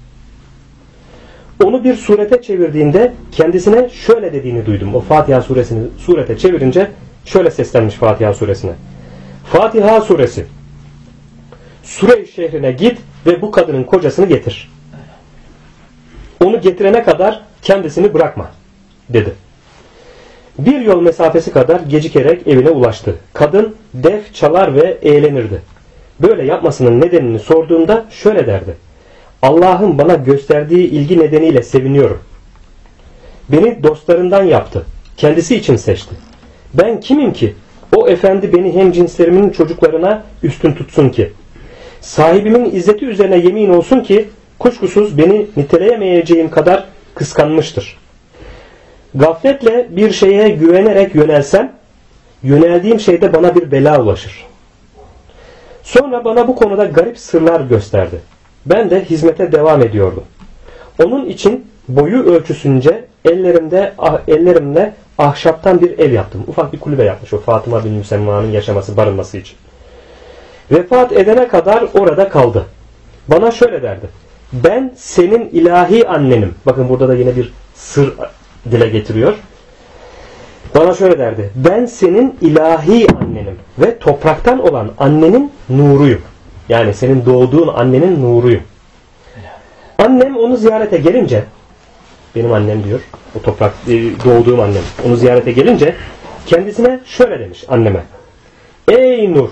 Onu bir surete çevirdiğinde kendisine şöyle dediğini duydum. O Fatiha suresini surete çevirince şöyle seslenmiş Fatiha suresine. Fatiha suresi, Sure-i şehrine git ve bu kadının kocasını getir. Onu getirene kadar kendisini bırakma dedi. Bir yol mesafesi kadar gecikerek evine ulaştı. Kadın def çalar ve eğlenirdi. Böyle yapmasının nedenini sorduğunda şöyle derdi. Allah'ın bana gösterdiği ilgi nedeniyle seviniyorum. Beni dostlarından yaptı. Kendisi için seçti. Ben kimim ki? O efendi beni hemcinslerimin çocuklarına üstün tutsun ki. Sahibimin izzeti üzerine yemin olsun ki kuşkusuz beni niteleyemeyeceğim kadar kıskanmıştır. Gafletle bir şeye güvenerek yönelsem, yöneldiğim şeyde bana bir bela ulaşır. Sonra bana bu konuda garip sırlar gösterdi. Ben de hizmete devam ediyordum. Onun için Boyu ölçüsünce ellerimle ahşaptan bir ev yaptım. Ufak bir kulübe yapmış o Fatıma bin Müsemma'nın yaşaması, barınması için. Vefat edene kadar orada kaldı. Bana şöyle derdi. Ben senin ilahi annenim. Bakın burada da yine bir sır dile getiriyor. Bana şöyle derdi. Ben senin ilahi annenim ve topraktan olan annenin nuruyum. Yani senin doğduğun annenin nuruyum. Annem onu ziyarete gelince, benim annem diyor, o toprak doğduğum annem, onu ziyarete gelince kendisine şöyle demiş anneme. Ey Nur!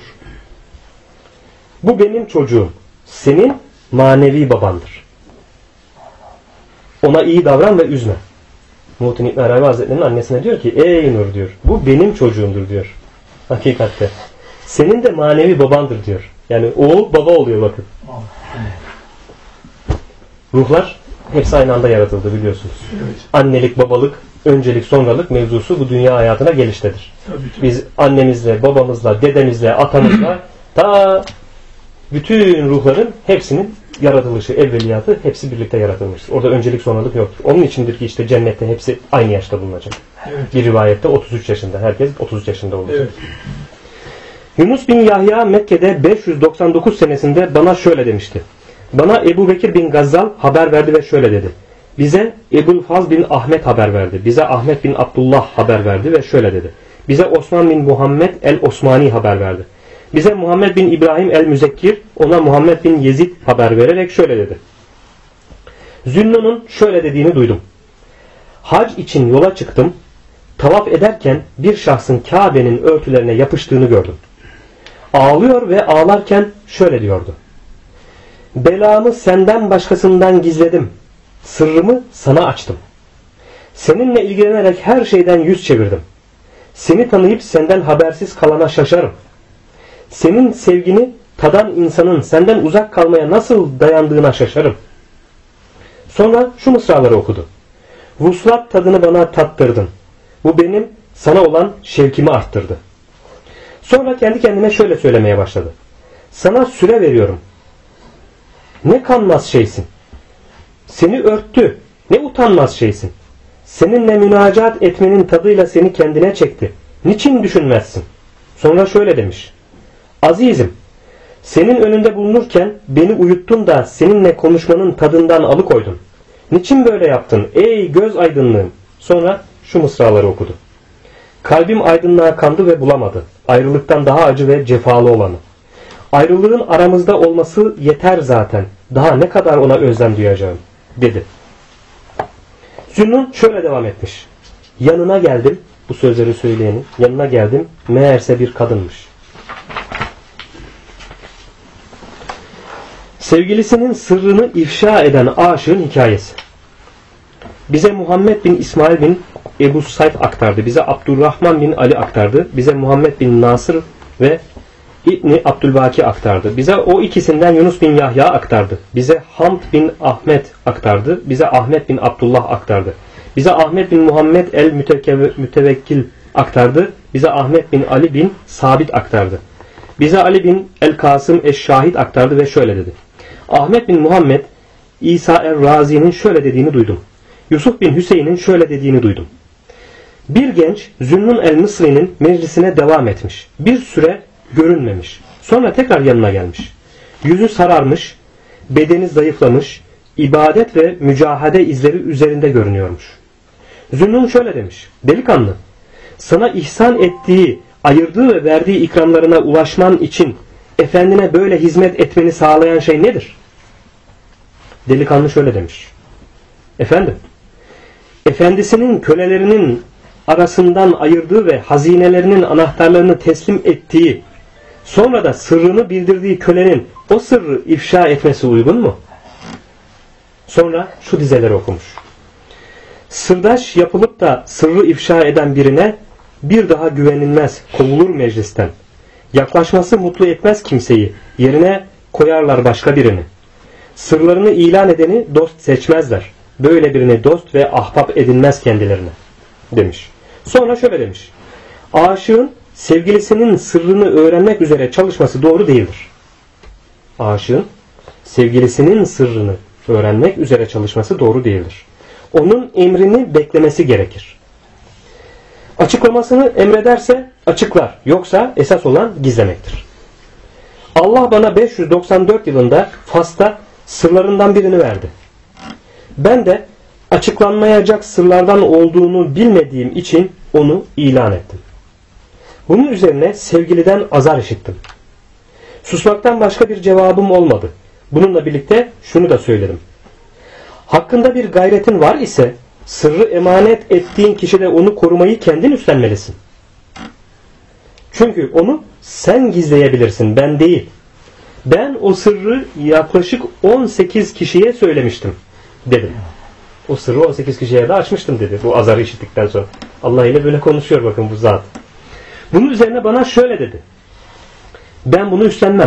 Bu benim çocuğum. Senin manevi babandır. Ona iyi davran ve üzme. Muhittin İbn Arabi Hazretleri'nin annesine diyor ki ey Nur diyor. Bu benim çocuğumdur diyor. Hakikatte. Senin de manevi babandır diyor. Yani oğul baba oluyor bakın. Ruhlar hepsi aynı anda yaratıldı biliyorsunuz. Evet. Annelik, babalık, öncelik, sonralık mevzusu bu dünya hayatına geliştedir. Tabii. Biz annemizle, babamızla, dedemizle, atamızla ta bütün ruhların hepsinin yaratılışı, evveliyatı hepsi birlikte yaratılmıştır. Orada öncelik sonralık yoktur. Onun içindir ki işte cennette hepsi aynı yaşta bulunacak. Evet. Bir rivayette 33 yaşında. Herkes 33 yaşında olacak. Evet. Yunus bin Yahya Mekke'de 599 senesinde bana şöyle demişti. Bana Ebu Bekir bin Gazzal haber verdi ve şöyle dedi. Bize Ebu'l-Faz bin Ahmet haber verdi. Bize Ahmet bin Abdullah haber verdi ve şöyle dedi. Bize Osman bin Muhammed el-Osmani haber verdi. Bize Muhammed bin İbrahim el-Müzekkir, ona Muhammed bin Yezid haber vererek şöyle dedi. Zünnun'un şöyle dediğini duydum. Hac için yola çıktım. Tavaf ederken bir şahsın Kabe'nin örtülerine yapıştığını gördüm. Ağlıyor ve ağlarken şöyle diyordu. Belamı senden başkasından gizledim. Sırrımı sana açtım. Seninle ilgilenerek her şeyden yüz çevirdim. Seni tanıyıp senden habersiz kalana şaşarım. Senin sevgini tadan insanın senden uzak kalmaya nasıl dayandığına şaşarım. Sonra şu mısraları okudu. Vuslat tadını bana tattırdın. Bu benim sana olan şevkimi arttırdı. Sonra kendi kendine şöyle söylemeye başladı. Sana süre veriyorum. Ne kanmaz şeysin. Seni örttü. Ne utanmaz şeysin. Seninle münacat etmenin tadıyla seni kendine çekti. Niçin düşünmezsin? Sonra şöyle demiş. Azizim, senin önünde bulunurken beni uyuttun da seninle konuşmanın tadından alıkoydun. Niçin böyle yaptın ey göz aydınlığım? Sonra şu mısraları okudu. Kalbim aydınlığa kandı ve bulamadı. Ayrılıktan daha acı ve cefalı olanı. Ayrılığın aramızda olması yeter zaten. Daha ne kadar ona özlem duyacağım, dedi. Zünnun şöyle devam etmiş. Yanına geldim, bu sözleri söyleyenin yanına geldim, meğerse bir kadınmış. Sevgilisinin sırrını ifşa eden aşığın hikayesi. Bize Muhammed bin İsmail bin Ebu Said aktardı. Bize Abdurrahman bin Ali aktardı. Bize Muhammed bin Nasır ve İbni Abdülbaki aktardı. Bize o ikisinden Yunus bin Yahya aktardı. Bize Hamd bin Ahmet aktardı. Bize Ahmet bin Abdullah aktardı. Bize Ahmet bin Muhammed el-Mütevekkil aktardı. Bize Ahmet bin Ali bin Sabit aktardı. Bize Ali bin el-Kasım eş-Şahid aktardı ve şöyle dedi. Ahmet bin Muhammed İsa er-Razi'nin şöyle dediğini duydum. Yusuf bin Hüseyin'in şöyle dediğini duydum. Bir genç Zünnun el-Mısri'nin meclisine devam etmiş. Bir süre görünmemiş. Sonra tekrar yanına gelmiş. Yüzü sararmış, bedeni zayıflamış, ibadet ve mücahede izleri üzerinde görünüyormuş. Zünnun şöyle demiş. Delikanlı, sana ihsan ettiği, ayırdığı ve verdiği ikramlarına ulaşman için efendine böyle hizmet etmeni sağlayan şey nedir? Delikanlı şöyle demiş. Efendim, efendisinin kölelerinin arasından ayırdığı ve hazinelerinin anahtarlarını teslim ettiği, sonra da sırrını bildirdiği kölenin o sırrı ifşa etmesi uygun mu? Sonra şu dizeleri okumuş. Sırdaş yapılıp da sırrı ifşa eden birine bir daha güvenilmez, kovulur meclisten. Yaklaşması mutlu etmez kimseyi, yerine koyarlar başka birini. Sırlarını ilan edeni dost seçmezler. Böyle birini dost ve ahbap edinmez kendilerine, demiş. Sonra şöyle demiş. Aşığın sevgilisinin sırrını öğrenmek üzere çalışması doğru değildir. Aşığın sevgilisinin sırrını öğrenmek üzere çalışması doğru değildir. onun emrini beklemesi gerekir. Açıklamasını emrederse açıklar, yoksa esas olan gizlemektir. Allah bana 594 yılında Fas'ta sırlarından birini verdi. Ben de açıklanmayacak sırlardan olduğunu bilmediğim için onu ilan ettim. Bunun üzerine sevgiliden azar işittim. Susmaktan başka bir cevabım olmadı. Bununla birlikte şunu da söyledim. Hakkında bir gayretin var ise sırrı emanet ettiğin kişide onu korumayı kendin üstlenmelisin. Çünkü onu sen gizleyebilirsin, ben değil. Ben o sırrı yaklaşık 18 kişiye söylemiştim dedim. O sırrı 18 kişiye de açmıştım dedi. Bu azarı işittikten sonra. Allah ile böyle konuşuyor bakın bu zat. Bunun üzerine bana şöyle dedi. Ben bunu üstlenmem.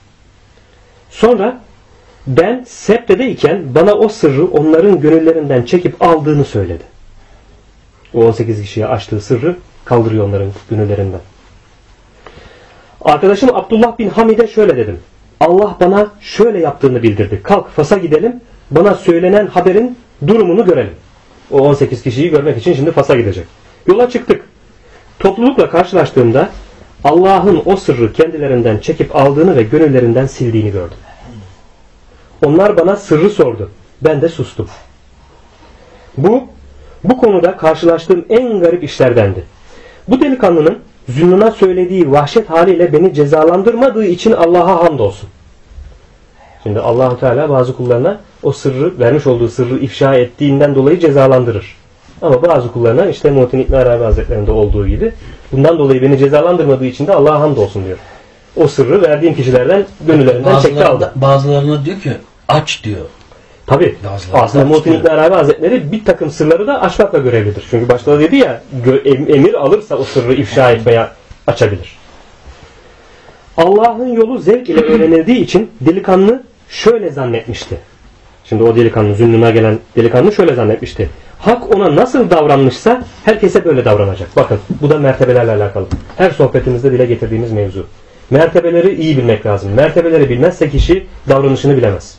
Sonra ben Septe'deyken bana o sırrı onların gönüllerinden çekip aldığını söyledi. O 18 kişiye açtığı sırrı kaldırıyor onların gönüllerinden. Arkadaşım Abdullah bin Hamid'e şöyle dedim. Allah bana şöyle yaptığını bildirdi. Kalk Fas'a gidelim. Bana söylenen haberin durumunu görelim. O 18 kişiyi görmek için şimdi Fas'a gidecek. Yola çıktık. Toplulukla karşılaştığımda Allah'ın o sırrı kendilerinden çekip aldığını ve gönüllerinden sildiğini gördüm. Onlar bana sırrı sordu. Ben de sustum. Bu konuda karşılaştığım en garip işlerdendi. Bu delikanlının Zünnun'a söylediği vahşet haliyle beni cezalandırmadığı için Allah'a hamdolsun. Şimdi Allah-u Teala bazı kullarına o sırrı, vermiş olduğu sırrı ifşa ettiğinden dolayı cezalandırır. Ama bazı kullarına işte Muhittin İbn Arabi Hazretleri'nde olduğu gibi bundan dolayı beni cezalandırmadığı için de Allah'a hamdolsun diyor. O sırrı verdiğim kişilerden, gönüllerinden çekti aldı. Bazılarına diyor ki aç diyor. Tabi. Aslında Muhittin İbn Arabi Hazretleri bir takım sırları da açmakla görevlidir. Çünkü başta da dedi ya emir alırsa o sırrı ifşa etmeye açabilir. Allah'ın yolu zevk ile öğrenildiği için delikanlı şöyle zannetmişti. Şimdi o delikanlı, Zünnun'a gelen delikanlı şöyle zannetmişti. Hak ona nasıl davranmışsa herkese böyle davranacak. Bakın bu da mertebelerle alakalı. Her sohbetimizde dile getirdiğimiz mevzu. Mertebeleri iyi bilmek lazım. Mertebeleri bilmezse kişi davranışını bilemez.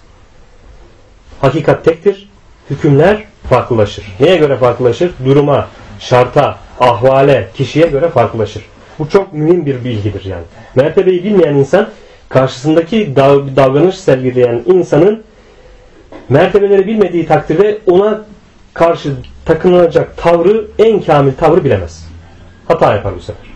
Hakikat tektir. Hükümler farklılaşır. Neye göre farklılaşır? Duruma, şarta, ahvale, kişiye göre farklılaşır. Bu çok mühim bir bilgidir yani. Mertebeyi bilmeyen insan karşısındaki davranış sergileyen insanın mertebeleri bilmediği takdirde ona karşı takınılacak tavrı, en kamil tavrı bilemez. Hata yapar bu sefer.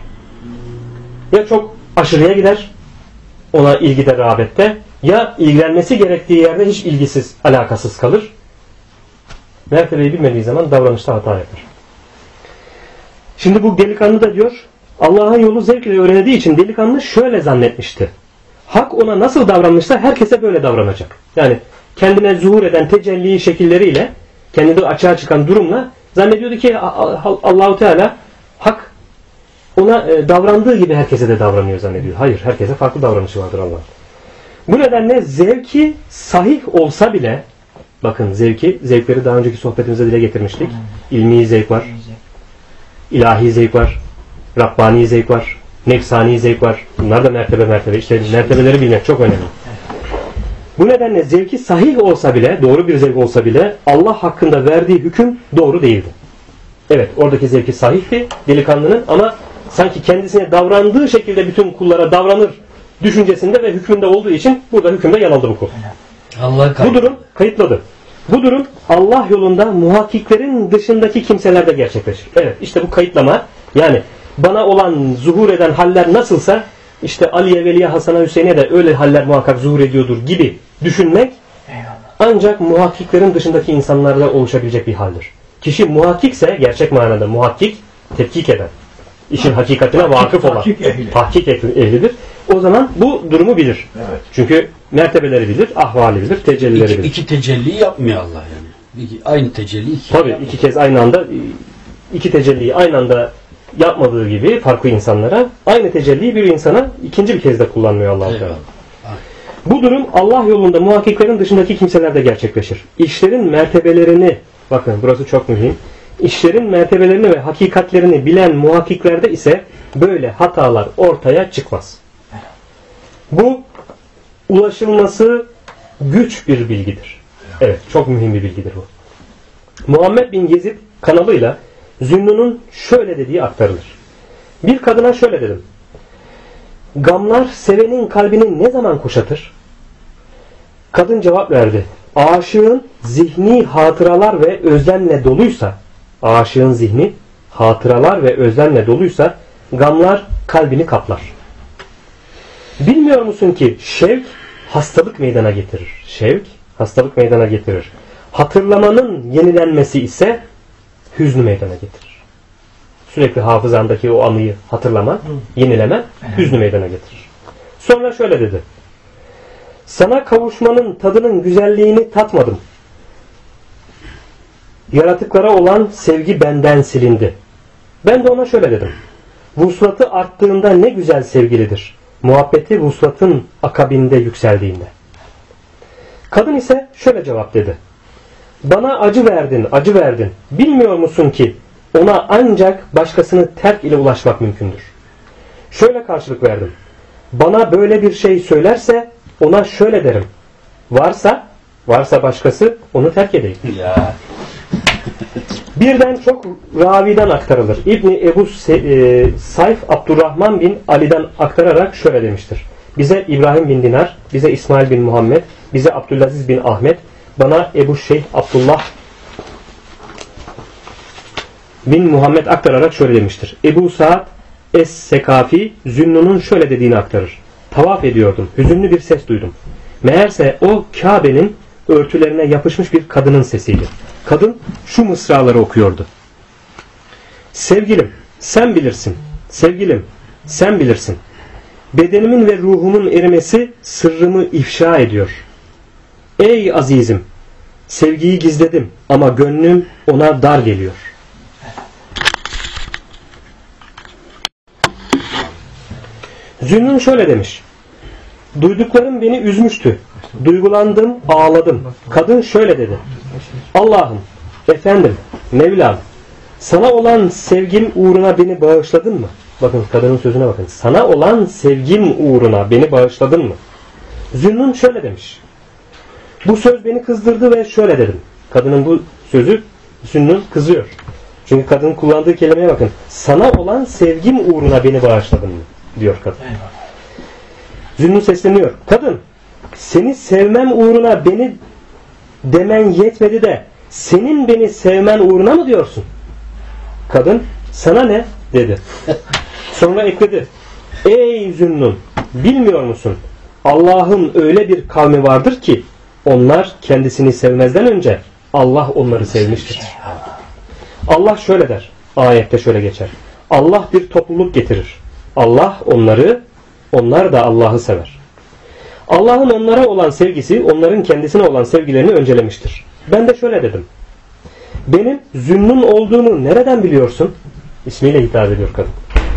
Ya çok aşırıya gider, ona ilgide, rağbette, ya ilgilenmesi gerektiği yerde hiç ilgisiz, alakasız kalır. Mertebeyi bilmediği zaman davranışta hata yapar. Şimdi bu delikanlı da diyor, Allah'ın yolu zevk ile öğrenildiği için delikanlı şöyle zannetmişti. Hak ona nasıl davranmışsa herkese böyle davranacak. Yani kendine zuhur eden tecelli şekilleriyle, kendinde açığa çıkan durumla zannediyordu ki Allah-u Teala hak ona davrandığı gibi herkese de davranıyor zannediyor. Hayır, herkese farklı davranışı vardır Allah. Bu nedenle zevki sahih olsa bile, bakın zevkleri daha önceki sohbetimizde dile getirmiştik. İlmi zevk var, ilahi zevk var, Rabbani zevk var, nefsani zevk var. Bunlar da mertebe. İşte mertebeleri bilmek çok önemli. Bu nedenle zevki sahih olsa bile, doğru bir zevk olsa bile Allah hakkında verdiği hüküm doğru değildi. Evet, oradaki zevki sahihti delikanlının ama sanki kendisine davrandığı şekilde bütün kullara davranır düşüncesinde ve hükmünde olduğu için burada hükümde yanıldı bu kul. Bu durum kayıtladı. Bu durum Allah yolunda muhakkiklerin dışındaki kimselerde gerçekleşir. Evet, işte bu kayıtlama, yani bana olan zuhur eden haller nasılsa işte Ali'ye, Veli'ye, Hasan'a, Hüseyin'e de öyle haller muhakkak zuhur ediyordur gibi düşünmek ancak muhakkiklerin dışındaki insanlarda oluşabilecek bir haldir. Kişi muhakkikse, gerçek manada muhakkik, tetkik eden, işin hakikatine vakıf olan, tahkik ehlidir. O zaman bu durumu bilir. Evet. Çünkü mertebeleri bilir, ahvali bilir, tecellileri bilir. İki tecelliyi yapmıyor Allah yani. Aynı tecelli iki. Tabii iki kez aynı anda, iki tecelliyi aynı anda yapmadığı gibi farklı insanlara, aynı tecelliyi bir insana ikinci bir kez de kullanmıyor Allah-u Teala. Bu durum Allah yolunda muhakkiklerin dışındaki kimselerde gerçekleşir. İşlerin mertebelerini, bakın burası çok mühim, İşlerin mertebelerini ve hakikatlerini bilen muhakkiklerde ise böyle hatalar ortaya çıkmaz. Bu ulaşılması güç bir bilgidir. Evet, çok mühim bir bilgidir bu. Muhammed bin Yezid kanalıyla Zünnun'un şöyle dediği aktarılır. Bir kadına şöyle dedim. Gamlar sevenin kalbini ne zaman kuşatır? Kadın cevap verdi. Aşığın zihni hatıralar ve özlemle doluysa, aşığın zihni hatıralar ve özlemle doluysa gamlar kalbini kaplar. Bilmiyor musun ki şevk hastalık meydana getirir. Şevk hastalık meydana getirir. Hatırlamanın yenilenmesi ise hüznü meydana getirir. Sürekli hafızandaki o anıyı hatırlama, yenileme hüznü meydana getirir. Sonra şöyle dedi. Sana kavuşmanın tadının güzelliğini tatmadım. Yaratıklara olan sevgi benden silindi. Ben de ona şöyle dedim. Vuslatı arttığında ne güzel sevgilidir. Muhabbeti vuslatın akabinde yükseldiğinde. Kadın ise şöyle cevap dedi. Bana acı verdin, acı verdin. Bilmiyor musun ki ona ancak başkasını terk ile ulaşmak mümkündür. Şöyle karşılık verdim. Bana böyle bir şey söylerse ona şöyle derim. Varsa başkası onu terk edeyim. Ya. Birden çok raviden aktarılır. İbni Ebu Sayf Abdurrahman bin Ali'den aktararak şöyle demiştir. Bize İbrahim bin Dinar, bize İsmail bin Muhammed, bize Abdülaziz bin Ahmet, bana Ebu Şeyh Abdullah bin Muhammed aktararak şöyle demiştir. Ebu Sa'd Es-Sekafi Zünnun'un şöyle dediğini aktarır. Tavaf ediyordum. Hüzünlü bir ses duydum. Meğerse o Kabe'nin örtülerine yapışmış bir kadının sesiydi. Kadın şu mısraları okuyordu. Sevgilim, sen bilirsin. Sevgilim, sen bilirsin. Bedenimin ve ruhumun erimesi sırrımı ifşa ediyor. Ey azizim, sevgiyi gizledim ama gönlüm ona dar geliyor. Zünnun şöyle demiş. Duyduklarım beni üzmüştü. Duygulandım, ağladım. Kadın şöyle dedi. Allah'ım, efendim, Mevlam, sana olan sevgim uğruna beni bağışladın mı? Bakın kadının sözüne bakın. Sana olan sevgim uğruna beni bağışladın mı? Zünnun şöyle demiş. Bu söz beni kızdırdı ve şöyle dedim. Kadının bu sözü Zünnun kızıyor. Çünkü kadının kullandığı kelimeye bakın. Sana olan sevgim uğruna beni bağışladın mı? Diyor kadın. Zünnun sesleniyor. Kadın, seni sevmem uğruna beni demen yetmedi de senin beni sevmen uğruna mı diyorsun? Kadın, sana ne? Dedi. Sonra ekledi. Ey Zünnun, bilmiyor musun? Allah'ın öyle bir kavmi vardır ki onlar kendisini sevmezden önce Allah onları sevmiştir. Allah şöyle der. Ayette şöyle geçer. Allah bir topluluk getirir. Allah onları, onlar da Allah'ı sever. Allah'ın onlara olan sevgisi onların kendisine olan sevgilerini öncelemiştir. Ben de şöyle dedim. Benim Zünnun olduğumu nereden biliyorsun? İsmiyle hitap ediyor kadın.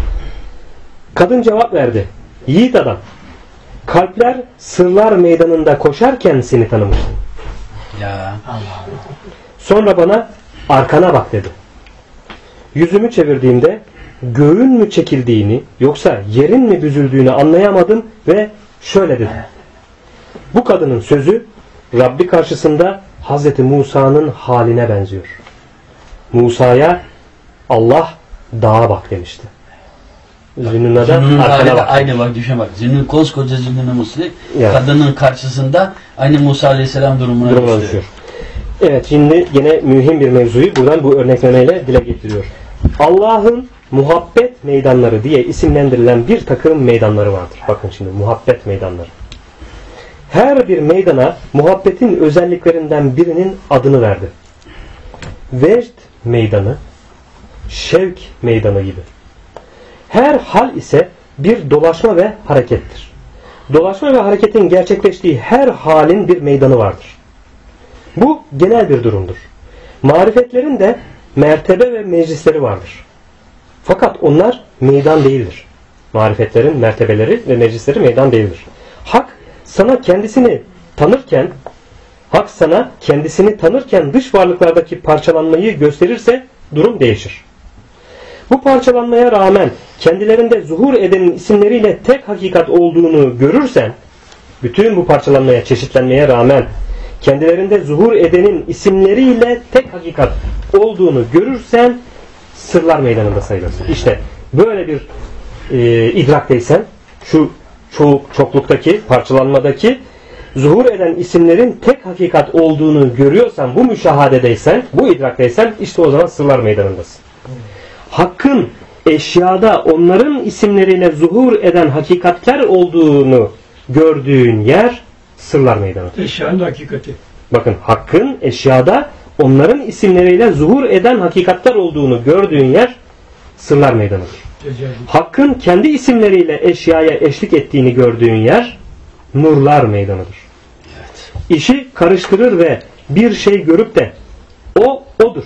Kadın cevap verdi. Yiğit adam. Kalpler sırlar meydanında koşarken seni tanımıştım. Ya. Sonra bana arkana bak dedi. Yüzümü çevirdiğimde göğün mü çekildiğini yoksa yerin mi büzüldüğünü anlayamadım ve şöyle dedim. Bu kadının sözü Rabbi karşısında Hazreti Musa'nın haline benziyor. Musa'ya Allah dağa bak demişti. Zünnun'a da arkana bak. Aynı bak düşün bak. Zünnun koskoca Zünnun-u Musli kadının karşısında aynı Musa Aleyhisselam durumuna düşüyor. Evet, şimdi yine mühim bir mevzuyu buradan bu örneklemeyle dile getiriyor. Allah'ın muhabbet meydanları diye isimlendirilen bir takım meydanları vardır. Bakın şimdi muhabbet meydanları. Her bir meydana muhabbetin özelliklerinden birinin adını verdi. Vecd meydanı, şevk meydanı gibi. Her hal ise bir dolaşma ve harekettir. Dolaşma ve hareketin gerçekleştiği her halin bir meydanı vardır. Bu genel bir durumdur. Marifetlerin de mertebe ve meclisleri vardır. Fakat onlar meydan değildir. Marifetlerin mertebeleri ve meclisleri meydan değildir. Hak sana kendisini tanırken dış varlıklardaki parçalanmayı gösterirse durum değişir. Bu parçalanmaya rağmen kendilerinde zuhur edenin isimleriyle tek hakikat olduğunu görürsen, bütün bu parçalanmaya, çeşitlenmeye rağmen kendilerinde zuhur edenin isimleriyle tek hakikat olduğunu görürsen sırlar meydanında sayılırsın. İşte böyle bir idrakteysen, şu çokluktaki, parçalanmadaki zuhur eden isimlerin tek hakikat olduğunu görüyorsan, bu müşahadedeysen, bu idrakteysen, işte o zaman sırlar meydanındasın. Hakkın eşyada onların isimleriyle zuhur eden hakikatler olduğunu gördüğün yer sırlar meydanıdır. Eşyanın hakikati. Bakın, hakkın eşyada onların isimleriyle zuhur eden hakikatler olduğunu gördüğün yer sırlar meydanıdır. Hakkın kendi isimleriyle eşyaya eşlik ettiğini gördüğün yer nurlar meydanıdır. Evet. İşi karıştırır ve bir şey görüp de o odur.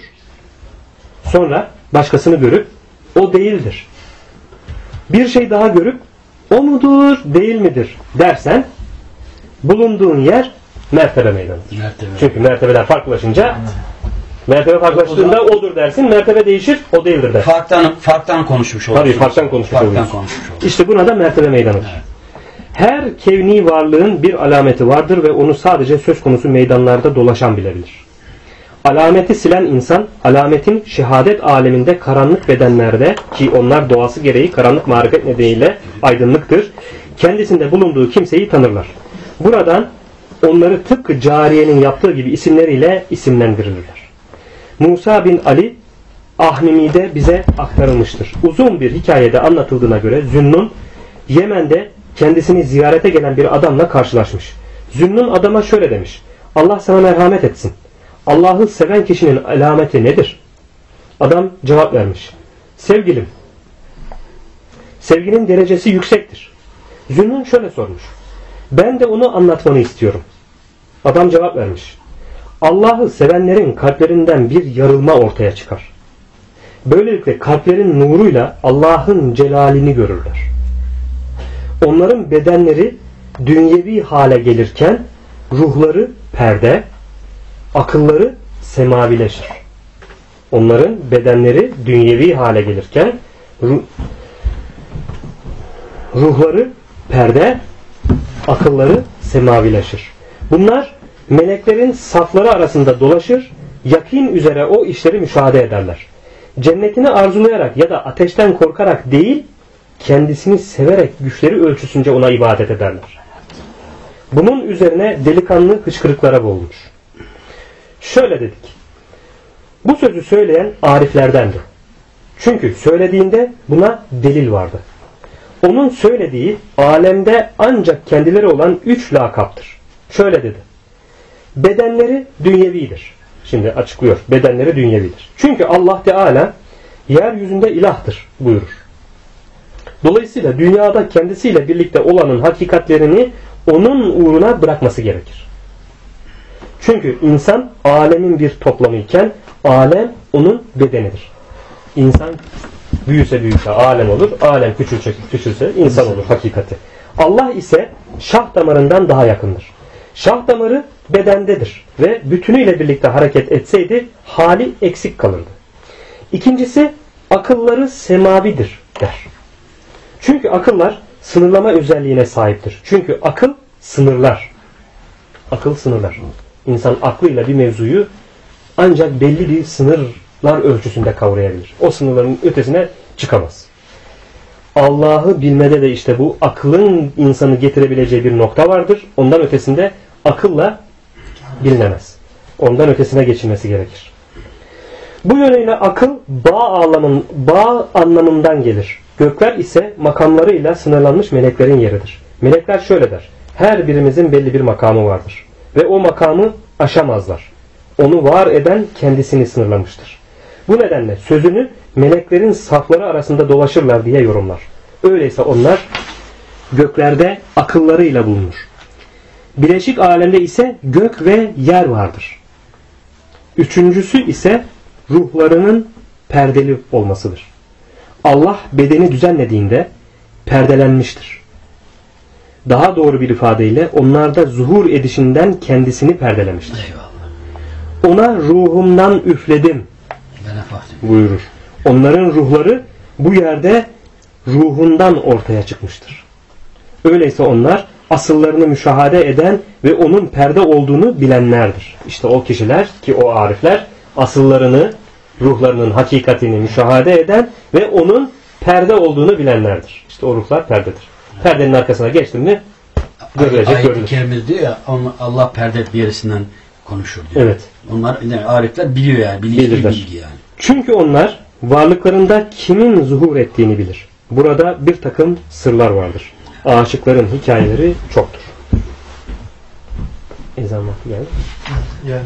Sonra başkasını görüp o değildir. Bir şey daha görüp o mudur, değil midir dersen bulunduğun yer mertebe meydanıdır. Çünkü mertebeler farklılaşınca mertebe farklılaştığında odur dersin, mertebe değişir, o değildir dersin. Farktan konuşmuş olursun. Tabii, farktan konuşmuş olursun. İşte buna da mertebe meydanıdır. Evet. Her kevni varlığın bir alameti vardır ve onu sadece söz konusu meydanlarda dolaşan bilebilir. Alameti silen insan, alametin şehadet aleminde karanlık bedenlerde, ki onlar doğası gereği karanlık marifet nedeniyle aydınlıktır, kendisinde bulunduğu kimseyi tanırlar. Buradan onları tıpkı cariyenin yaptığı gibi isimleriyle isimlendirilirler. Musa bin Ali Ahmimi'de bize aktarılmıştır. Uzun bir hikayede anlatıldığına göre Zünnun Yemen'de kendisini ziyarete gelen bir adamla karşılaşmış. Zünnun adama şöyle demiş: Allah sana merhamet etsin. Allah'ı seven kişinin alameti nedir? Adam cevap vermiş: sevgilim. Sevginin derecesi yüksektir. Zünnun şöyle sormuş: ben de onu anlatmanı istiyorum. Adam cevap vermiş: Allah'ı sevenlerin kalplerinden bir yarılma ortaya çıkar. Böylelikle kalplerin nuruyla Allah'ın celalini görürler. Onların bedenleri dünyevi hale gelirken ruhları perde, akılları semavileşir. Onların bedenleri dünyevi hale gelirken ruhları perde, akılları semavileşir. Bunlar meleklerin safları arasında dolaşır, yakin üzere o işleri müşahede ederler. Cennetini arzulayarak ya da ateşten korkarak değil, kendisini severek güçleri ölçüsünce ona ibadet ederler. Bunun üzerine delikanlı hıçkırıklara boğulmuş. Şöyle dedik: bu sözü söyleyen ariflerdendi. Çünkü söylediğinde buna delil vardı. Onun söylediği alemde ancak kendileri olan 3 lakaptır. Şöyle dedi: bedenleri dünyevidir. Şimdi açıklıyor. Bedenleri dünyevidir. Çünkü Allah Teala yeryüzünde ilahtır buyurur. Dolayısıyla dünyada kendisiyle birlikte olanın hakikatlerini onun uğruna bırakması gerekir. Çünkü insan alemin bir toplamı iken alem onun bedenidir. İnsan büyüse büyüse alem olur, alem küçülse insan olur hakikati. Allah ise şah damarından daha yakındır. Şah damarı bedendedir ve bütünüyle birlikte hareket etseydi hali eksik kalırdı. İkincisi, akılları semavidir der. Çünkü akıllar sınırlama özelliğine sahiptir. Çünkü akıl sınırlar. Akıl sınırlar. İnsan aklıyla bir mevzuyu ancak belli bir sınırlar ölçüsünde kavrayabilir. O sınırların ötesine çıkamaz. Allah'ı bilmede de işte bu aklın insanı getirebileceği bir nokta vardır. Ondan ötesinde akılla bilinemez. Ondan ötesine geçilmesi gerekir. Bu yönüyle akıl bağ anlamından gelir. Gökler ise makamlarıyla sınırlanmış meleklerin yeridir. Melekler şöyle der: her birimizin belli bir makamı vardır. Ve o makamı aşamazlar. Onu var eden kendisini sınırlamıştır. Bu nedenle sözünü meleklerin safları arasında dolaşırlar diye yorumlar. Öyleyse onlar göklerde akıllarıyla bulunur. Bileşik alemde ise gök ve yer vardır. Üçüncüsü ise ruhlarının perdeli olmasıdır. Allah bedeni düzenlediğinde perdelenmiştir. Daha doğru bir ifadeyle onlarda zuhur edişinden kendisini perdelemiştir. Eyvallah. Ona ruhumdan üfledim buyurur. Onların ruhları bu yerde ruhundan ortaya çıkmıştır. Öyleyse onlar asıllarını müşahede eden ve onun perde olduğunu bilenlerdir. İşte o kişiler ki o arifler asıllarını, ruhlarının hakikatini müşahede eden ve onun perde olduğunu bilenlerdir. İşte o ruhlar perdedir. Perdenin arkasına geçtin mi görülecek, görülür. Ayet-i diyor ya, Allah perde birisinden konuşur diyor. Evet. Onlar yani arifler biliyor yani. Bilgi yani. Çünkü onlar varlıklarında kimin zuhur ettiğini bilir. Burada bir takım sırlar vardır. Aşıkların hikayeleri çoktur. Ezan vakti geldi. Yani.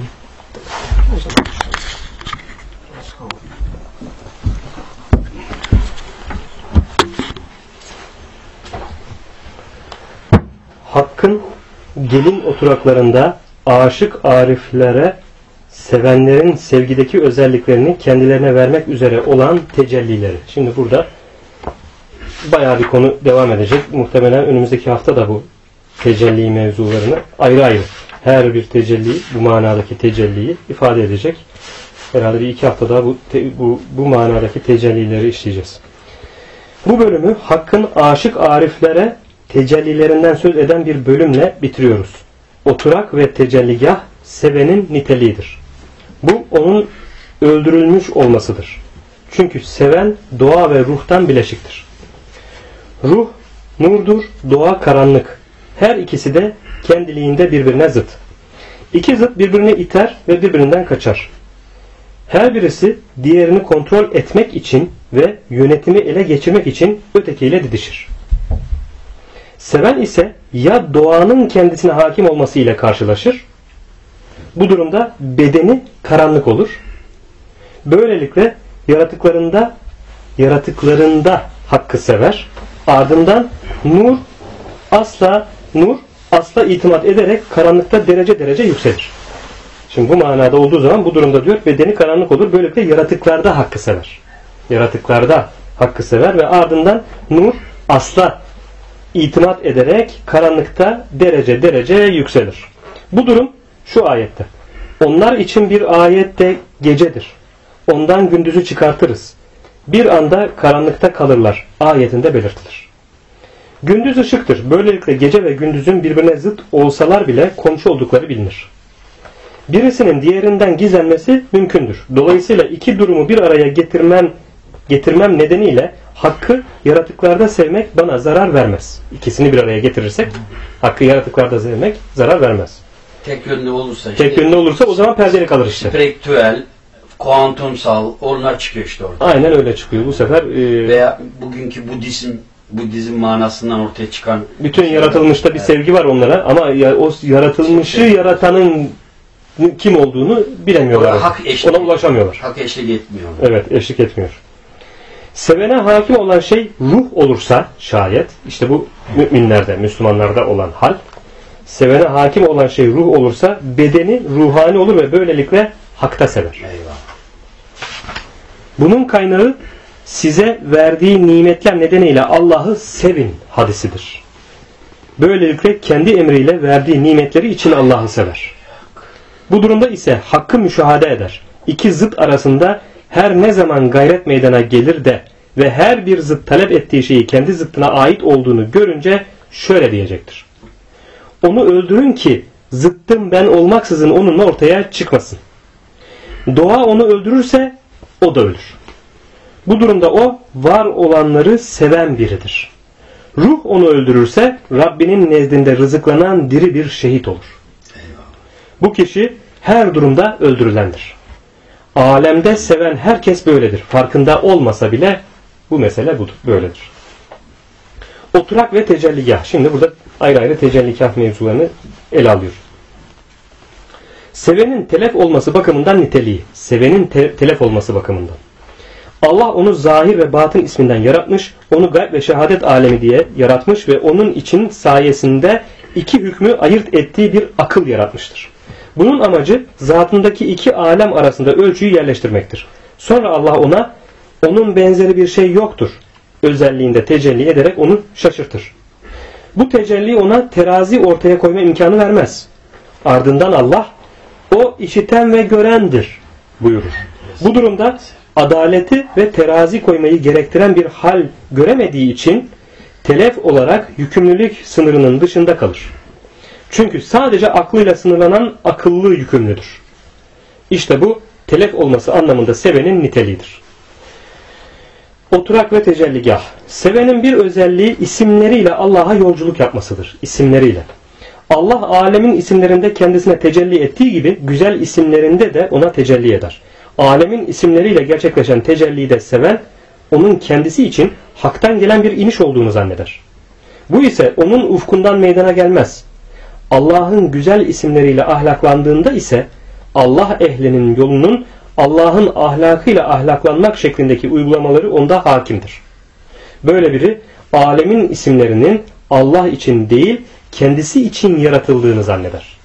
Hakkın gelin oturaklarında aşık ariflere sevenlerin sevgideki özelliklerini kendilerine vermek üzere olan tecellileri. Şimdi burada bayağı bir konu devam edecek. Muhtemelen önümüzdeki hafta da bu tecelli mevzularını ayrı ayrı her bir tecelli bu manadaki tecelliyi ifade edecek. Herhalde bir iki hafta daha bu manadaki tecellileri işleyeceğiz. Bu bölümü Hakk'ın aşık ariflere tecellilerinden söz eden bir bölümle bitiriyoruz. Oturak ve tecelligah sevenin niteliğidir. Bu onun öldürülmüş olmasıdır. Çünkü seven doğa ve ruhtan bileşiktir. Ruh nurdur, doğa karanlık. Her ikisi de kendiliğinde birbirine zıt. İki zıt birbirini iter ve birbirinden kaçar. Her birisi diğerini kontrol etmek için ve yönetimi ele geçirmek için ötekiyle didişir. Seven ise ya doğanın kendisine hakim olması ile karşılaşır. Bu durumda bedeni karanlık olur. Böylelikle yaratıklarında Hakk'ı sever. Ardından nur asla itimat ederek karanlıkta derece derece yükselir. Şimdi bu manada olduğu zaman bu durumda diyor bedeni karanlık olur. Böylelikle yaratıklarda Hakk'ı sever. Yaratıklarda Hakk'ı sever ve ardından nur asla itimat ederek karanlıkta derece derece yükselir. Bu durum şu ayette. Onlar için bir ayette gecedir. Ondan gündüzü çıkartırız. Bir anda karanlıkta kalırlar. Ayetinde belirtilir. Gündüz ışıktır. Böylelikle gece ve gündüzün birbirine zıt olsalar bile komşu oldukları bilinir. Birisinin diğerinden gizlenmesi mümkündür. Dolayısıyla iki durumu bir araya getirmem nedeniyle Hakk'ı yaratıklarda sevmek bana zarar vermez. İkisini bir araya getirirsek Hakk'ı yaratıklarda sevmek zarar vermez. Tek yönlü olursa tek yönlü olursa o zaman perdeli kalır işte. Spiritüel, kuantumsal onlar çıkıyor işte orada. Aynen öyle çıkıyor bu sefer. Veya bugünkü Budizm manasından ortaya çıkan bütün yaratılmışta bir sevgi var onlara ama o yaratılmışı yaratanın kim olduğunu bilemiyorlar. Ona ulaşamıyorlar. Hak eşlik etmiyor. Evet, eşlik etmiyor. Sevene hakim olan şey ruh olursa şayet, işte bu müminlerde, Müslümanlarda olan hal, sevene hakim olan şey ruh olursa bedeni ruhani olur ve böylelikle Hak'ta sever. Eyvallah. Bunun kaynağı size verdiği nimetler nedeniyle Allah'ı sevin hadisidir. Böylelikle kendi emriyle verdiği nimetleri için Allah'ı sever. Bu durumda ise Hakk'ı müşahede eder. İki zıt arasında her ne zaman gayret meydana gelir de ve her bir zıt talep ettiği şeyi kendi zıttına ait olduğunu görünce şöyle diyecektir. Onu öldürün ki zıttım ben olmaksızın onunla ortaya çıkmasın. Doğa onu öldürürse o da ölür. Bu durumda o var olanları seven biridir. Ruh onu öldürürse Rabbinin nezdinde rızıklanan diri bir şehit olur. Bu kişi her durumda öldürülendir. Alemde seven herkes böyledir. Farkında olmasa bile bu mesele budur. Böyledir. Oturak ve tecelligah. Şimdi burada ayrı ayrı tecelligah mevzularını ele alıyor. Sevenin telef olması bakımından niteliği. Sevenin telef olması bakımından. Allah onu zahir ve batın isminden yaratmış. Onu gayb ve şehadet alemi diye yaratmış ve onun için sayesinde iki hükmü ayırt ettiği bir akıl yaratmıştır. Bunun amacı zatındaki iki alem arasında ölçüyü yerleştirmektir. Sonra Allah ona onun benzeri bir şey yoktur özelliğinde tecelli ederek onu şaşırtır. Bu tecelli ona terazi ortaya koyma imkanı vermez. Ardından Allah o işiten ve görendir buyurur. Bu durumda adaleti ve terazi koymayı gerektiren bir hal göremediği için telef olarak yükümlülük sınırının dışında kalır. Çünkü sadece aklıyla sınırlanan akıllı yükümlüdür. İşte bu telef olması anlamında sevenin niteliğidir. Oturak ve tecelligah. Sevenin bir özelliği isimleriyle Allah'a yolculuk yapmasıdır. İsimleriyle. Allah alemin isimlerinde kendisine tecelli ettiği gibi güzel isimlerinde de ona tecelli eder. Alemin isimleriyle gerçekleşen tecellide seven onun kendisi için haktan gelen bir iniş olduğunu zanneder. Bu ise onun ufkundan meydana gelmez. Allah'ın güzel isimleriyle ahlaklandığında ise Allah ehlinin yolunun Allah'ın ahlakıyla ahlaklanmak şeklindeki uygulamaları onda hakimdir. Böyle biri alemin isimlerinin Allah için değil kendisi için yaratıldığını zanneder.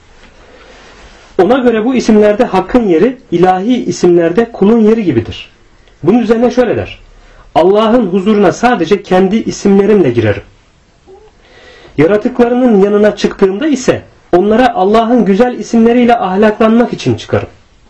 Ona göre bu isimlerde hakkın yeri ilahi isimlerde kulun yeri gibidir. Bunun üzerine şöyle der: Allah'ın huzuruna sadece kendi isimlerimle girerim. Yaratıklarının yanına çıktığımda ise onlara Allah'ın güzel isimleriyle ahlaklanmak için çıkarım.